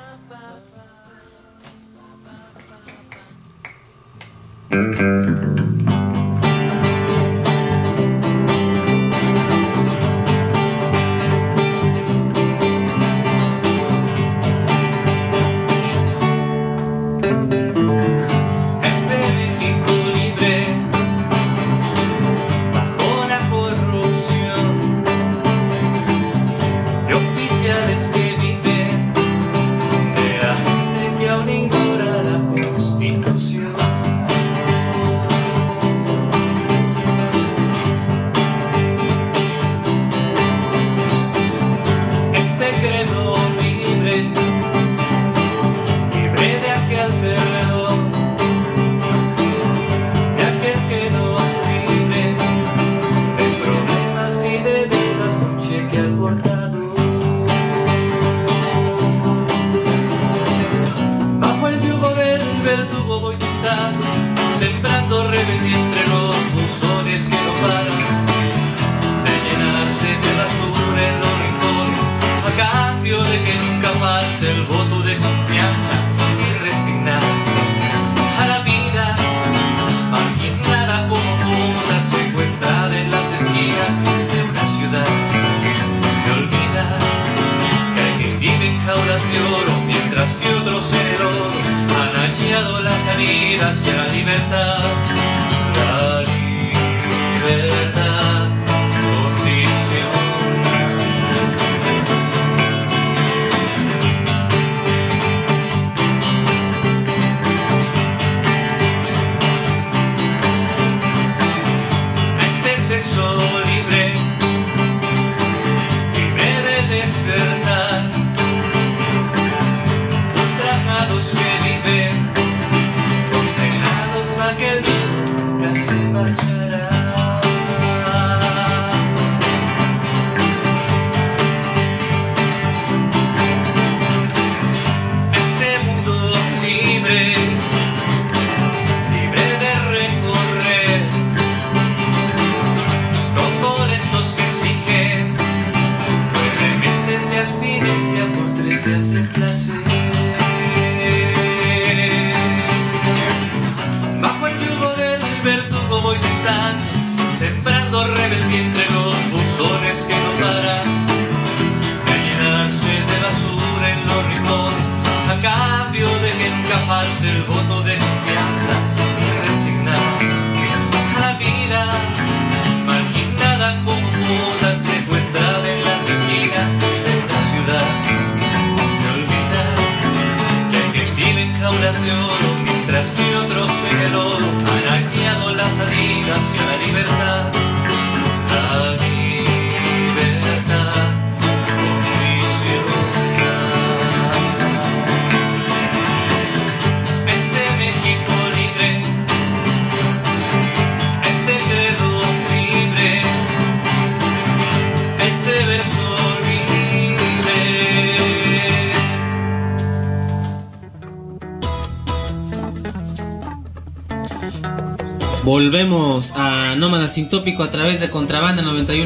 Volvemos a Nómada Sin Tópico a través de Contrabanda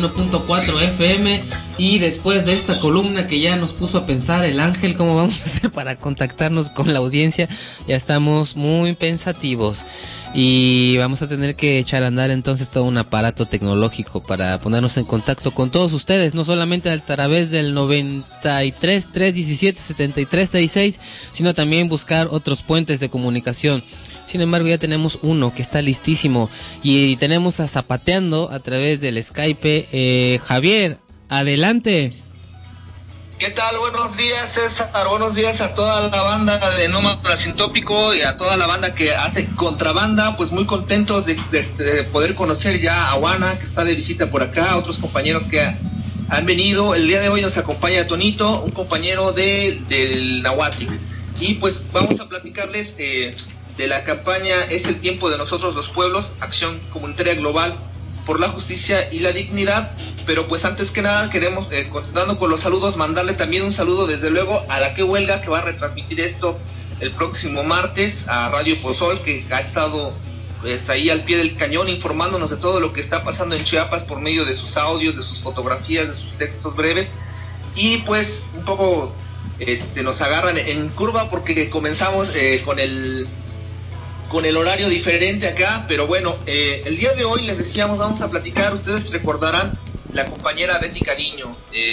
91.4 FM. Y después de esta columna que ya nos puso a pensar el Ángel, ¿cómo vamos a hacer para contactarnos con la audiencia? Ya estamos muy pensativos y vamos a tener que echar a andar entonces todo un aparato tecnológico para ponernos en contacto con todos ustedes, no solamente a través del 93 317 7366, sino también buscar otros puentes de comunicación. Sin embargo, ya tenemos uno que está listísimo y tenemos a Zapateando a través del Skype. Javier, adelante. ¿Qué tal? Buenos días, César. Buenos días a toda la banda de Nómada Sin Tópico y a toda la banda que hace Contrabanda. Pues muy contentos de poder conocer ya a Juana, que está de visita por acá, otros compañeros que han venido. El día de hoy nos acompaña Tonito, un compañero del Nahuatl. Y pues vamos a platicarles de la campaña Es el tiempo de nosotros los pueblos, acción comunitaria global por la justicia y la dignidad, pero pues antes que nada queremos, continuando con los saludos, mandarle también un saludo desde luego a la que huelga, que va a retransmitir esto el próximo martes a Radio Pozol, que ha estado pues ahí al pie del cañón informándonos de todo lo que está pasando en Chiapas por medio de sus audios, de sus fotografías, de sus textos breves. Y pues un poco nos agarran en curva porque comenzamos con el horario diferente acá, pero bueno, el día de hoy les decíamos, vamos a platicar, ustedes recordarán la compañera Betty Cariño.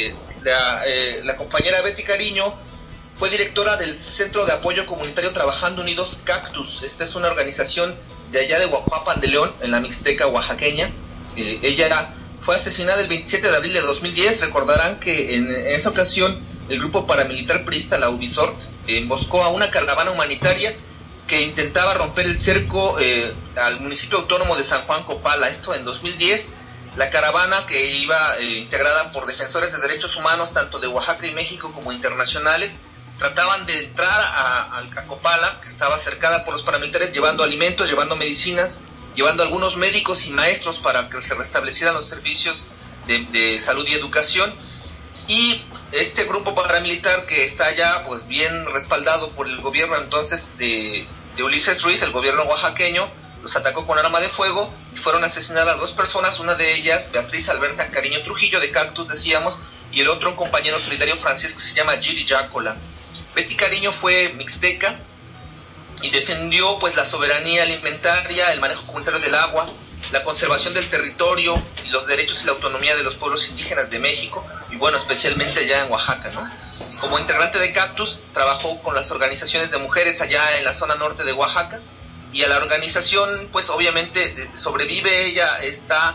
La compañera Betty Cariño fue directora del Centro de Apoyo Comunitario Trabajando Unidos Cactus. Esta es una organización de allá de Huajuapan de León, en la Mixteca oaxaqueña. Ella fue asesinada el 27 de abril de 2010. Recordarán que en esa ocasión el grupo paramilitar priista, la Ubisort, emboscó a una caravana humanitaria que intentaba romper el cerco al municipio autónomo de San Juan Copala. Esto en 2010. La caravana, que iba integrada por defensores de derechos humanos tanto de Oaxaca y México como internacionales, trataban de entrar a Copala, que estaba cercada por los paramilitares, llevando alimentos, llevando medicinas, llevando algunos médicos y maestros para que se restablecieran los servicios de salud y educación. Y este grupo paramilitar, que está ya pues bien respaldado por el gobierno entonces de Ulises Ruiz, el gobierno oaxaqueño, los atacó con arma de fuego y fueron asesinadas 2 personas, una de ellas Beatriz Alberta Cariño Trujillo, de Cactus decíamos, y el otro un compañero solidario francés que se llama Giri Yacola. Betty Cariño fue mixteca y defendió pues la soberanía alimentaria, el manejo comunitario del agua, la conservación del territorio y los derechos y la autonomía de los pueblos indígenas de México, y bueno, especialmente allá en Oaxaca, ¿no? Como integrante de Cactus, trabajó con las organizaciones de mujeres allá en la zona norte de Oaxaca, y a la organización pues obviamente sobrevive. Ella está,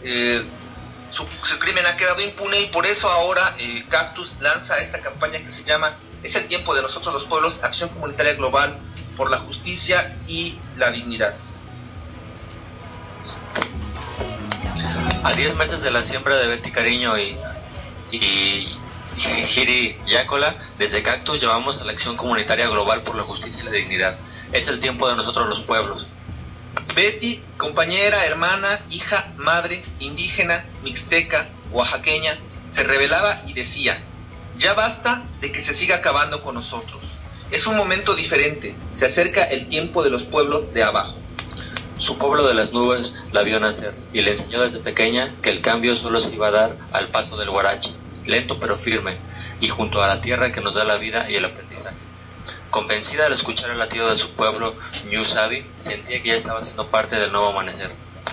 su crimen ha quedado impune, y por eso ahora Cactus lanza esta campaña que se llama Es el tiempo de nosotros los pueblos, acción comunitaria global por la justicia y la dignidad. A 10 meses de la siembra de Betty Cariño y Giri Yacola, desde Cactus llevamos a la acción comunitaria global por la justicia y la dignidad. Es el tiempo de nosotros los pueblos. Betty, compañera, hermana, hija, madre, indígena, mixteca, oaxaqueña, se rebelaba y decía: ya basta de que se siga acabando con nosotros. Es un momento diferente, se acerca el tiempo de los pueblos de abajo. Su pueblo de las nubes la vio nacer y le enseñó desde pequeña que el cambio solo se iba a dar al paso del huarache, lento pero firme, y junto a la tierra que nos da la vida y el aprendizaje. Convencida al escuchar el latido de su pueblo, Ñu Sabi sentía que ya estaba siendo parte del nuevo amanecer.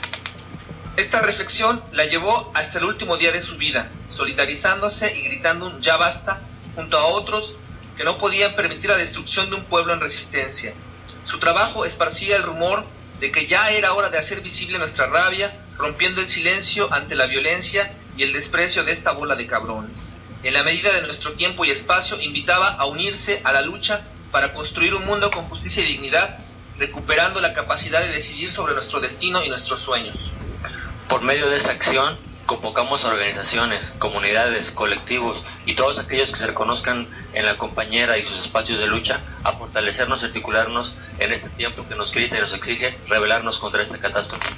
Esta reflexión la llevó hasta el último día de su vida, solidarizándose y gritando un ya basta junto a otros que no podían permitir la destrucción de un pueblo en resistencia. Su trabajo esparcía el rumor de que ya era hora de hacer visible nuestra rabia, rompiendo el silencio ante la violencia y el desprecio de esta bola de cabrones. En la medida de nuestro tiempo y espacio, invitaba a unirse a la lucha para construir un mundo con justicia y dignidad, recuperando la capacidad de decidir sobre nuestro destino y nuestros sueños. Por medio de esa acción, convocamos a organizaciones, comunidades, colectivos y todos aquellos que se reconozcan en la compañera y sus espacios de lucha a fortalecernos y articularnos en este tiempo que nos grita y nos exige rebelarnos contra esta catástrofe.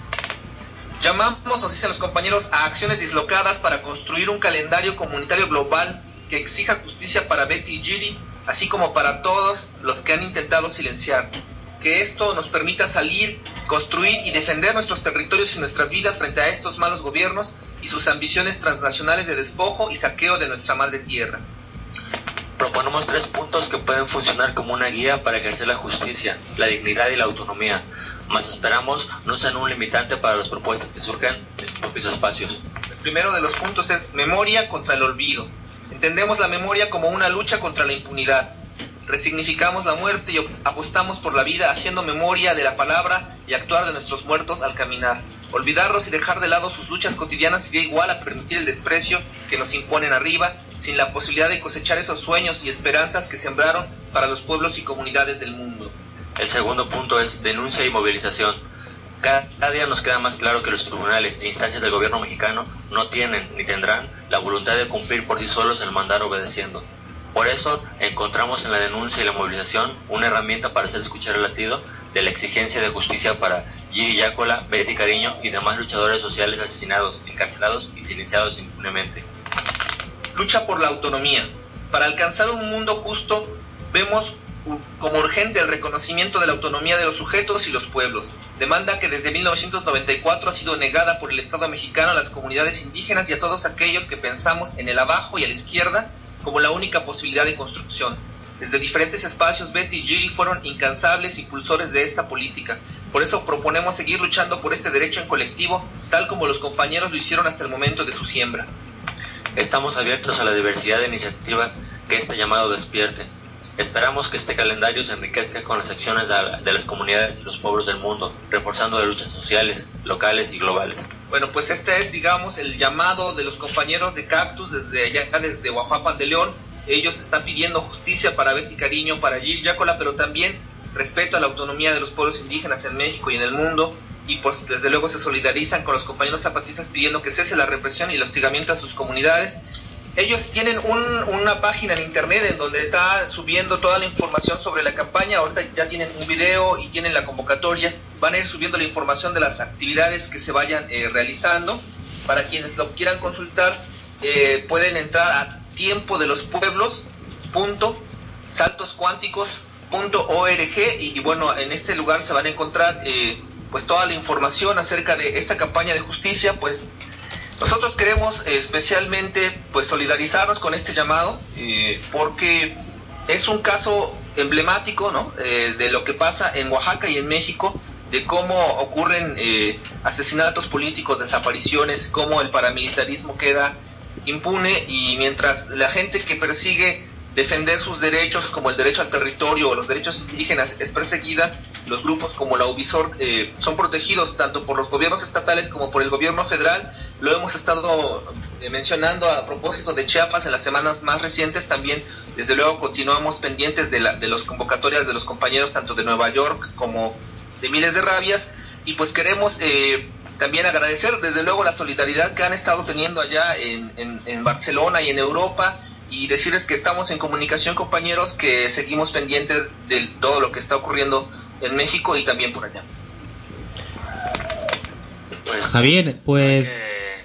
Llamamos, nos dicen los compañeros, a acciones dislocadas para construir un calendario comunitario global que exija justicia para Betty y Giri, así como para todos los que han intentado silenciar. Que esto nos permita salir, construir y defender nuestros territorios y nuestras vidas frente a estos malos gobiernos y sus ambiciones transnacionales de despojo y saqueo de nuestra madre tierra. Proponemos 3 puntos que pueden funcionar como una guía para ejercer la justicia, la dignidad y la autonomía, mas esperamos no sean un limitante para las propuestas que surjan en sus propios espacios. El primero de los puntos es memoria contra el olvido. Entendemos la memoria como una lucha contra la impunidad. Resignificamos la muerte y apostamos por la vida haciendo memoria de la palabra y actuar de nuestros muertos al caminar. Olvidarlos y dejar de lado sus luchas cotidianas sería igual a permitir el desprecio que nos imponen arriba, sin la posibilidad de cosechar esos sueños y esperanzas que sembraron para los pueblos y comunidades del mundo. El segundo punto es denuncia y movilización. Cada día nos queda más claro que los tribunales e instancias del gobierno mexicano no tienen ni tendrán la voluntad de cumplir por sí solos el mandar obedeciendo. Por eso encontramos en la denuncia y la movilización una herramienta para hacer escuchar el latido de la exigencia de justicia para Giri Yácola, Betty Cariño y demás luchadores sociales asesinados, encarcelados y silenciados impunemente. Lucha por la autonomía. Para alcanzar un mundo justo, vemos como urgente el reconocimiento de la autonomía de los sujetos y los pueblos, demanda que desde 1994 ha sido negada por el Estado mexicano a las comunidades indígenas y a todos aquellos que pensamos en el abajo y a la izquierda como la única posibilidad de construcción. Desde diferentes espacios, Betty y Giri fueron incansables impulsores de esta política. Por eso proponemos seguir luchando por este derecho en colectivo, tal como los compañeros lo hicieron hasta el momento de su siembra. Estamos abiertos a la diversidad de iniciativas que este llamado despierte. Esperamos que este calendario se enriquezca con las acciones de las comunidades y los pueblos del mundo, reforzando las luchas sociales, locales y globales. Bueno, pues este es, digamos, el llamado de los compañeros de Cactus desde allá, desde Oaxaca de León. Ellos están pidiendo justicia para Betty Cariño, para Giri Yácola, pero también respeto a la autonomía de los pueblos indígenas en México y en el mundo. Y pues desde luego se solidarizan con los compañeros zapatistas pidiendo que cese la represión y el hostigamiento a sus comunidades. Ellos tienen una página en internet en donde está subiendo toda la información sobre la campaña. Ahorita ya tienen un video y tienen la convocatoria. Van a ir subiendo la información de las actividades que se vayan realizando. Para quienes lo quieran consultar, pueden entrar a tiempodelospueblos.saltoscuánticos.org y bueno, en este lugar se van a encontrar pues toda la información acerca de esta campaña de justicia. Pues nosotros queremos especialmente pues solidarizarnos con este llamado porque es un caso emblemático, ¿no? De lo que pasa en Oaxaca y en México, de cómo ocurren asesinatos políticos, desapariciones, cómo el paramilitarismo queda impune y mientras la gente que persigue defender sus derechos como el derecho al territorio o los derechos indígenas es perseguida, los grupos como la Ubisoft son protegidos tanto por los gobiernos estatales como por el gobierno federal. Lo hemos estado mencionando a propósito de Chiapas en las semanas más recientes. También desde luego continuamos pendientes de las convocatorias de los compañeros tanto de Nueva York como de Miles de Rabias y pues queremos también agradecer desde luego la solidaridad que han estado teniendo allá en Barcelona y en Europa y decirles que estamos en comunicación, compañeros, que seguimos pendientes de todo lo que está ocurriendo en México y también por allá. Javier, pues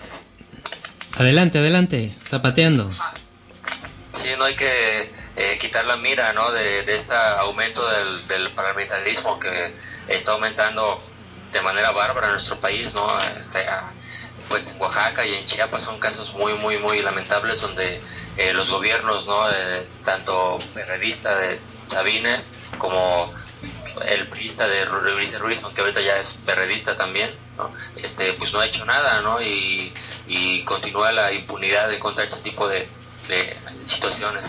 adelante, zapateando. Sí, no hay que quitar la mira, ¿no? de este aumento del paramilitarismo que está aumentando de manera bárbara en nuestro país, ¿no? Pues en Oaxaca y en Chiapas son casos muy lamentables donde los gobiernos, ¿no? Tanto perredista de Sabines como el priista de Ruiz, aunque ahorita ya es perredista también, ¿no? Pues no ha hecho nada, ¿no? Y continúa la impunidad en contra de ese tipo de situaciones.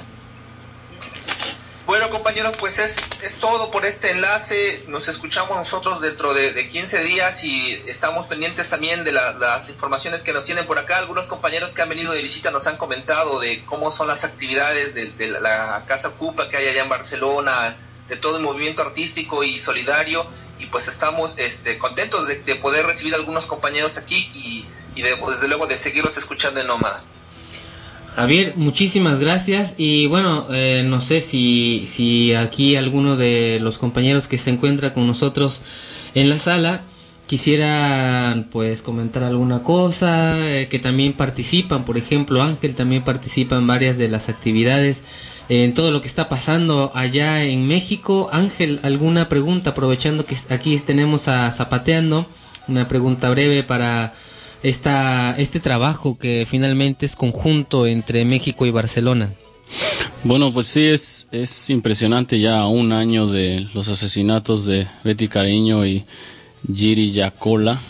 Bueno, compañeros, pues es todo por este enlace. Nos escuchamos nosotros dentro de 15 días y estamos pendientes también de las informaciones que nos tienen por acá. Algunos compañeros que han venido de visita nos han comentado de cómo son las actividades de la Casa Cupa que hay allá en Barcelona, de todo el movimiento artístico y solidario, y pues estamos contentos de poder recibir a algunos compañeros aquí y desde luego de seguirlos escuchando en Nómada. Javier, muchísimas gracias y bueno, no sé si aquí alguno de los compañeros que se encuentra con nosotros en la sala quisiera pues comentar alguna cosa, que también participan, por ejemplo Ángel también participa en varias de las actividades, en todo lo que está pasando allá en México. Ángel, ¿alguna pregunta aprovechando que aquí tenemos a Zapateando? Una pregunta breve para este trabajo que finalmente es conjunto entre México y Barcelona. Bueno, pues sí, es impresionante ya a un año de los asesinatos de Betty Cariño y Giri Yácola,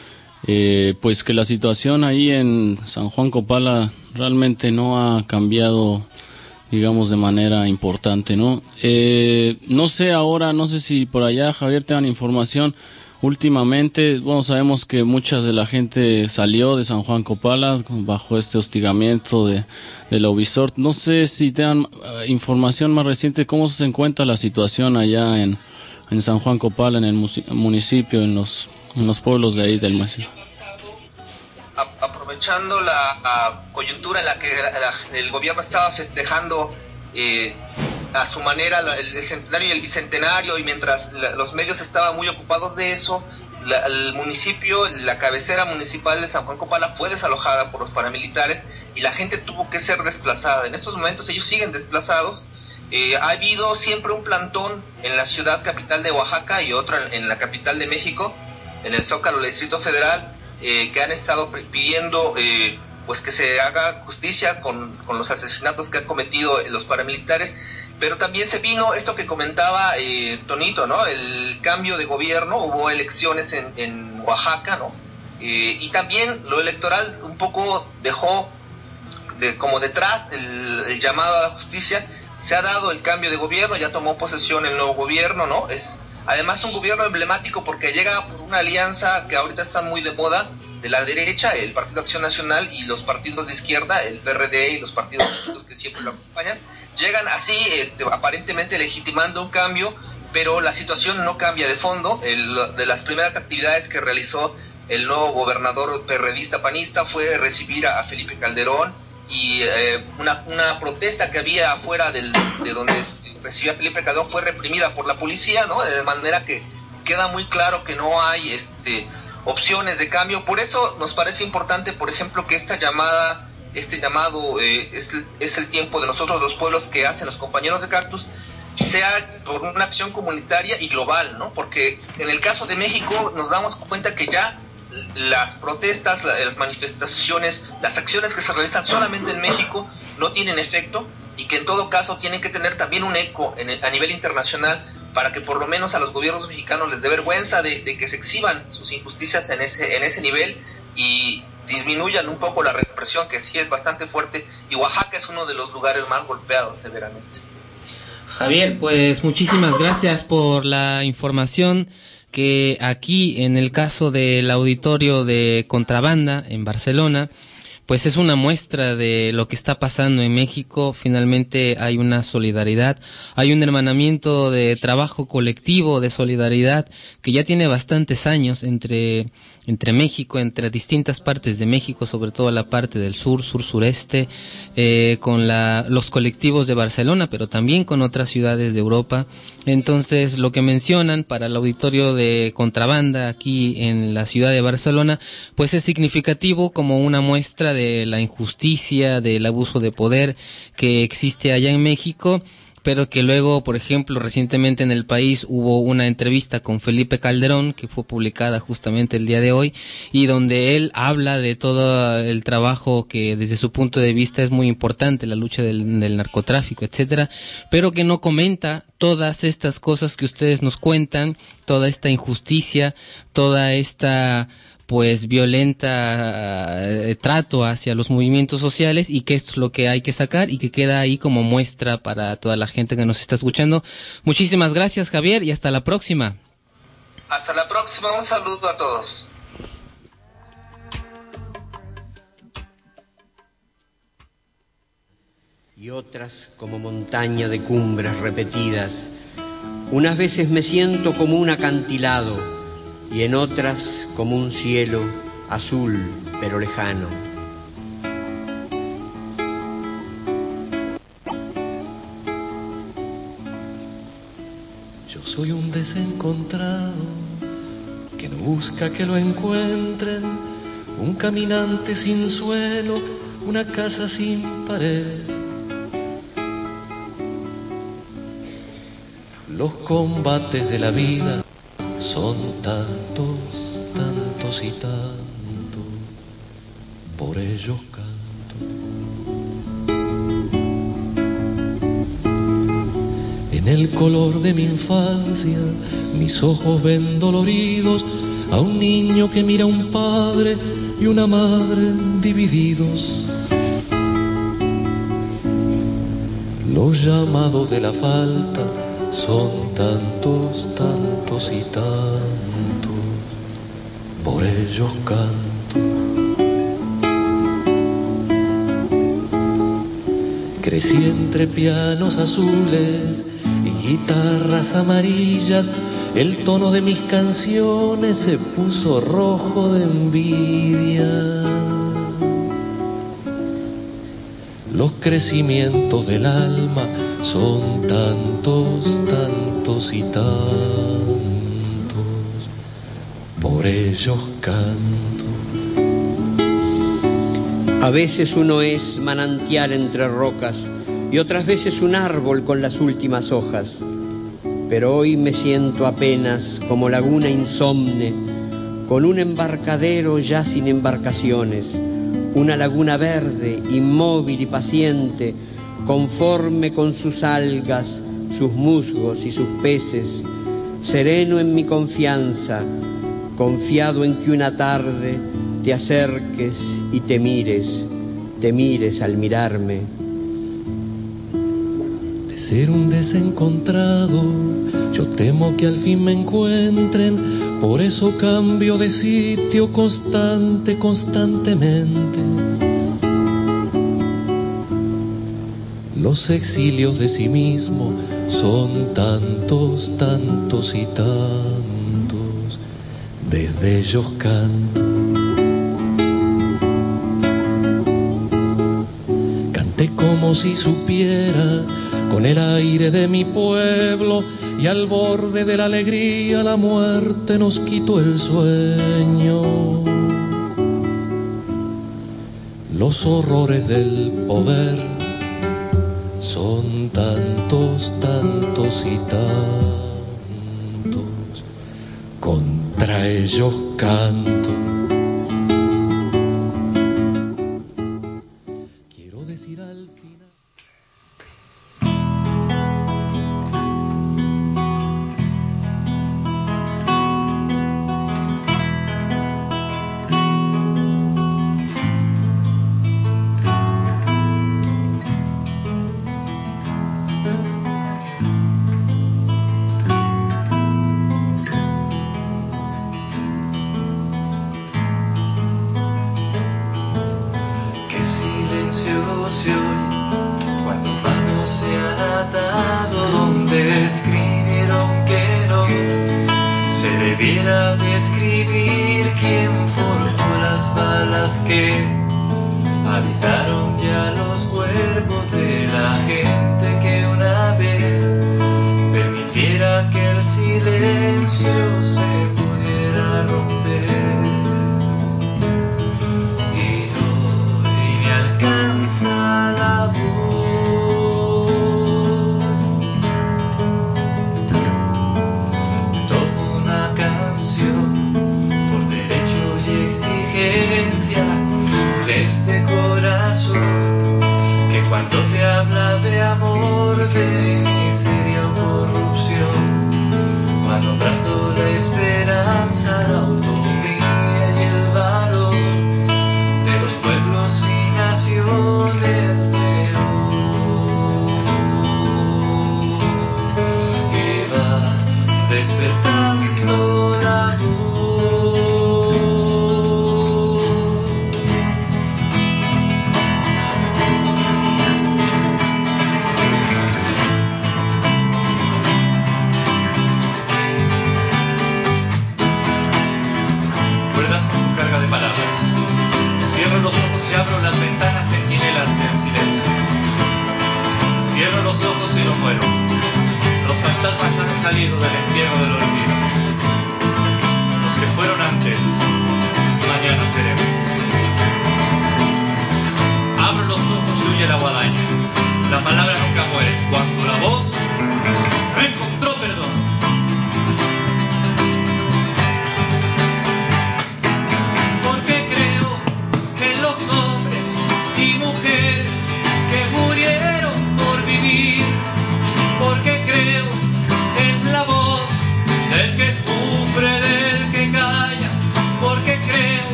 pues que la situación ahí en San Juan Copala realmente no ha cambiado, digamos, de manera importante, ¿no? No sé ahora, no sé si por allá, Javier, te dan información. Últimamente, bueno, sabemos que mucha de la gente salió de San Juan Copala bajo este hostigamiento de la Ubisoft. No sé si te dan información más reciente, cómo se encuentra la situación allá en San Juan Copala, en el municipio, en los pueblos de ahí del municipio. Aprovechando la coyuntura en la que el gobierno estaba festejando a su manera el centenario y el bicentenario, y mientras los medios estaban muy ocupados de eso, el municipio, la cabecera municipal de San Juan Copala fue desalojada por los paramilitares y la gente tuvo que ser desplazada. En estos momentos ellos siguen desplazados. Ha habido siempre un plantón en la ciudad capital de Oaxaca y otro en la capital de México, en el Zócalo del Distrito Federal, que han estado pidiendo pues que se haga justicia con los asesinatos que han cometido los paramilitares. Pero también se vino esto que comentaba Tonito, ¿no? El cambio de gobierno, hubo elecciones en Oaxaca, ¿no? Y también lo electoral un poco dejó como detrás el llamado a la justicia. Se ha dado el cambio de gobierno, ya tomó posesión el nuevo gobierno, ¿no? Es además un gobierno emblemático porque llega por una alianza que ahorita está muy de moda, de la derecha, el Partido Acción Nacional, y los partidos de izquierda, el PRD y los partidos que siempre lo acompañan. Llegan así, aparentemente legitimando un cambio, pero la situación no cambia de fondo. De las primeras actividades que realizó el nuevo gobernador perredista panista fue recibir a Felipe Calderón, y una protesta que había afuera de donde recibía Felipe Calderón fue reprimida por la policía, ¿no? De manera que queda muy claro que no hay opciones de cambio. Por eso nos parece importante, por ejemplo, que este llamado es el tiempo de nosotros los pueblos que hacen los compañeros de Cactus, sea por una acción comunitaria y global, ¿no? Porque en el caso de México nos damos cuenta que ya las protestas, las manifestaciones, las acciones que se realizan solamente en México no tienen efecto, y que en todo caso tienen que tener también un eco a nivel internacional, para que por lo menos a los gobiernos mexicanos les dé vergüenza de que se exhiban sus injusticias en ese nivel y disminuyan un poco la represión, que sí es bastante fuerte, y Oaxaca es uno de los lugares más golpeados severamente. Javier, pues muchísimas gracias por la información, que aquí en el caso del auditorio de Contrabanda en Barcelona, pues es una muestra de lo que está pasando en México. Finalmente hay una solidaridad, hay un hermanamiento de trabajo colectivo, de solidaridad, que ya tiene bastantes años entre México, entre distintas partes de México, sobre todo la parte del sureste, con los colectivos de Barcelona, pero también con otras ciudades de Europa. Entonces, lo que mencionan para el auditorio de Contrabanda aquí en la ciudad de Barcelona, pues es significativo como una muestra de la injusticia, del abuso de poder que existe allá en México, pero que luego, por ejemplo, recientemente en El País hubo una entrevista con Felipe Calderón, que fue publicada justamente el día de hoy, y donde él habla de todo el trabajo que desde su punto de vista es muy importante, la lucha del narcotráfico, etcétera, pero que no comenta todas estas cosas que ustedes nos cuentan, toda esta injusticia, toda esta pues violenta trato hacia los movimientos sociales, y que esto es lo que hay que sacar y que queda ahí como muestra para toda la gente que nos está escuchando. Muchísimas gracias, Javier, y hasta la próxima. Hasta la próxima, un saludo a todos. Y otras como montaña de cumbres repetidas. Unas veces me siento como un acantilado, y en otras como un cielo azul pero lejano. Yo soy un desencontrado que no busca que lo encuentren, un caminante sin suelo, una casa sin pared. Los combates de la vida son tantos, tantos y tantos, por ellos canto. En el color de mi infancia, mis ojos ven doloridos a un niño que mira a un padre y una madre divididos. Los llamados de la falta son tantos, tantos y tantos, por ellos canto. Crecí entre pianos azules y guitarras amarillas, el tono de mis canciones se puso rojo de envidia. Los crecimientos del alma son tantos, tantos y tantos, por ellos canto. A veces uno es manantial entre rocas y otras veces un árbol con las últimas hojas. Pero hoy me siento apenas como laguna insomne, con un embarcadero ya sin embarcaciones, una laguna verde, inmóvil y paciente, conforme con sus algas, sus musgos y sus peces, sereno en mi confianza, confiado en que una tarde te acerques y te mires al mirarme. De ser un desencontrado, yo temo que al fin me encuentren, por eso cambio de sitio constantemente. Los exilios de sí mismo son tantos y tantos, desde ellos canto. Canté como si supiera, con el aire de mi pueblo, y al borde de la alegría la muerte nos quitó el sueño. Los horrores del poder son tantos y tantos, contra ellos canto. Quiero decir al final.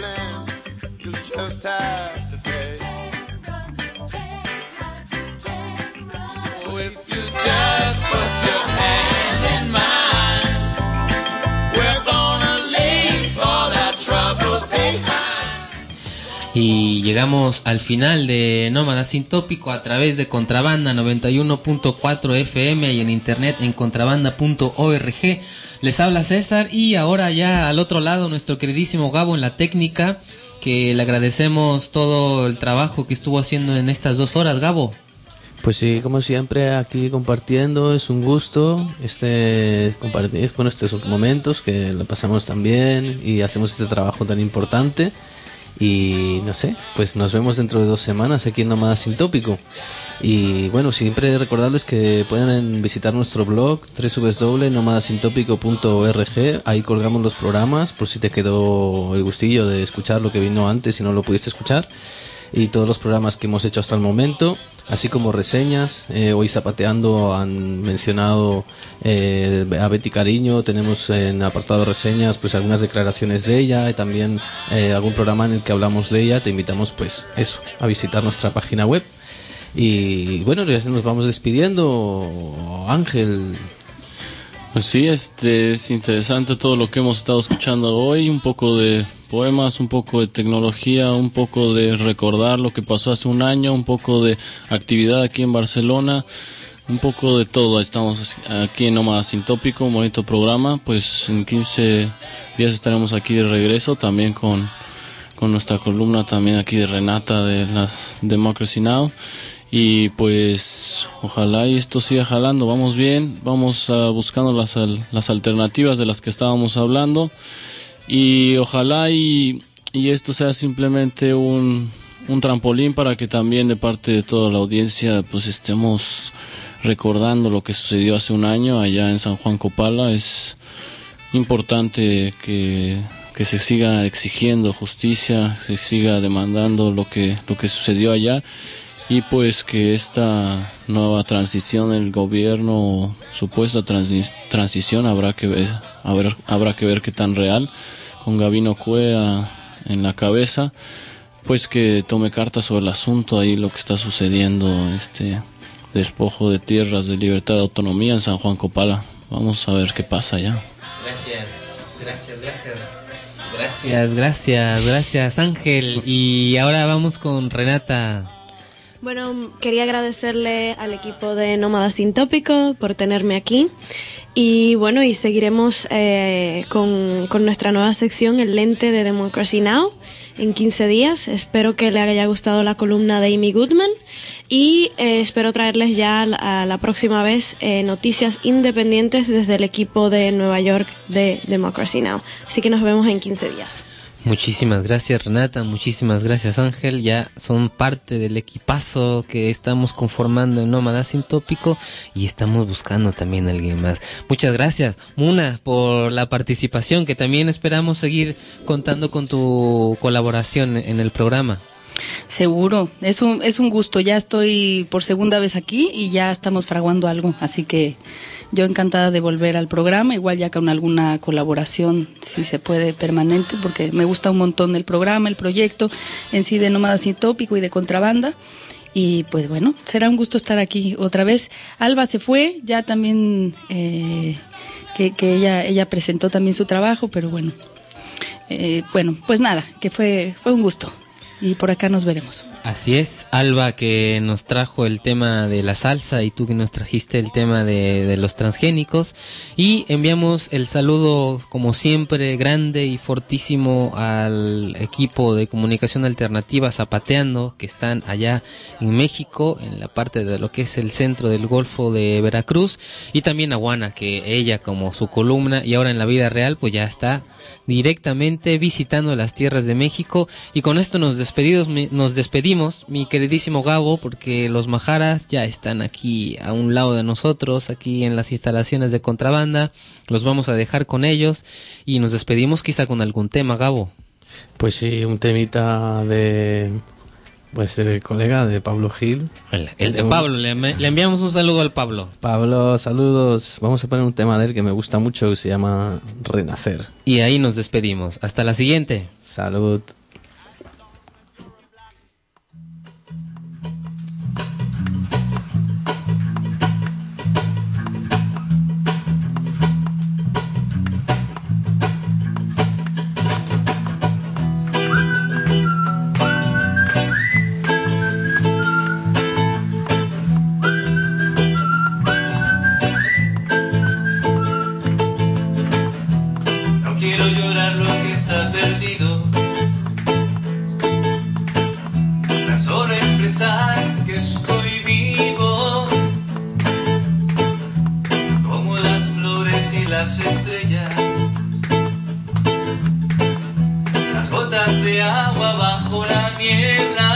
Problems you just have to face. Y llegamos al final de Nómada Sin Tópico a través de Contrabanda 91.4 FM y en internet en contrabanda.org. Les habla César y ahora ya al otro lado nuestro queridísimo Gabo en la técnica, que le agradecemos todo el trabajo que estuvo haciendo en estas 2 horas, Gabo. Pues sí, como siempre aquí compartiendo, es un gusto compartir con estos momentos que lo pasamos tan bien y hacemos este trabajo tan importante. Y no sé, pues nos vemos dentro de 2 semanas aquí en Nómada Sin Tópico. Y bueno, siempre recordarles que pueden visitar nuestro blog www.nomadasintópico.org. Ahí colgamos los programas por si te quedó el gustillo de escuchar lo que vino antes y no lo pudiste escuchar, y todos los programas que hemos hecho hasta el momento, así como reseñas. Hoy Zapateando han mencionado a Betty Cariño. Tenemos en apartado reseñas pues algunas declaraciones de ella y también algún programa en el que hablamos de ella. Te invitamos pues eso, a visitar nuestra página web. Y bueno, ya nos vamos despidiendo, Ángel. Pues sí, es interesante todo lo que hemos estado escuchando hoy, un poco de poemas, un poco de tecnología, un poco de recordar lo que pasó hace un año, un poco de actividad aquí en Barcelona, un poco de todo. Estamos aquí en Nómada Sin Tópico, un bonito programa. Pues en 15 días estaremos aquí de regreso también con nuestra columna también aquí de Renata de las Democracy Now! Y pues ojalá y esto siga jalando, vamos bien, vamos buscando las alternativas de las que estábamos hablando, y ojalá y esto sea simplemente un trampolín para que también de parte de toda la audiencia pues estemos recordando lo que sucedió hace un año allá en San Juan Copala. Es importante que se siga exigiendo justicia, se siga demandando lo que sucedió allá. Y pues que esta nueva transición del gobierno, supuesta transición, habrá que ver qué tan real, con Gabino Cuea en la cabeza, pues que tome cartas sobre el asunto, ahí lo que está sucediendo, despojo de tierras, de libertad, de autonomía en San Juan Copala. Vamos a ver qué pasa allá. Gracias Ángel. Y ahora vamos con Renata. Bueno, quería agradecerle al equipo de Nómada Sin Tópico por tenerme aquí. Y bueno, y seguiremos con nuestra nueva sección, El Lente de Democracy Now! En 15 días. Espero que les haya gustado la columna de Amy Goodman. Y espero traerles ya a la próxima vez noticias independientes desde el equipo de Nueva York de Democracy Now! Así que nos vemos en 15 días. Muchísimas gracias Renata, muchísimas gracias Ángel, ya son parte del equipazo que estamos conformando en Nómada Sin Tópico y estamos buscando también a alguien más. Muchas gracias Muna por la participación, que también esperamos seguir contando con tu colaboración en el programa. Seguro, es un gusto, ya estoy por segunda vez aquí y ya estamos fraguando algo, así que yo encantada de volver al programa, igual ya con alguna colaboración, si se puede, permanente, porque me gusta un montón el programa, el proyecto en sí de Nómada Sin Tópico y de Contrabanda. Y pues bueno, será un gusto estar aquí otra vez. Alba se fue, ya también que ella presentó también su trabajo, pero bueno, pues nada, que fue un gusto. Y por acá nos veremos. Así es, Alba, que nos trajo el tema de la salsa y tú que nos trajiste el tema de los transgénicos. Y enviamos el saludo, como siempre, grande y fortísimo al equipo de comunicación alternativa Zapateando, que están allá en México, en la parte de lo que es el centro del Golfo de Veracruz. Y también a Juana, que ella, como su columna y ahora en la vida real, pues ya está directamente visitando las tierras de México. Y con esto nos despedimos, mi queridísimo Gabo, porque los Majaras ya están aquí a un lado de nosotros, aquí en las instalaciones de Contrabanda. Los vamos a dejar con ellos y nos despedimos quizá con algún tema, Gabo. Pues sí, un temita del colega de Pablo Gil. El de Pablo, le enviamos un saludo al Pablo. Pablo, saludos. Vamos a poner un tema de él que me gusta mucho, que se llama Renacer. Y ahí nos despedimos. Hasta la siguiente. Salud. las estrellas, las gotas de agua bajo la niebla.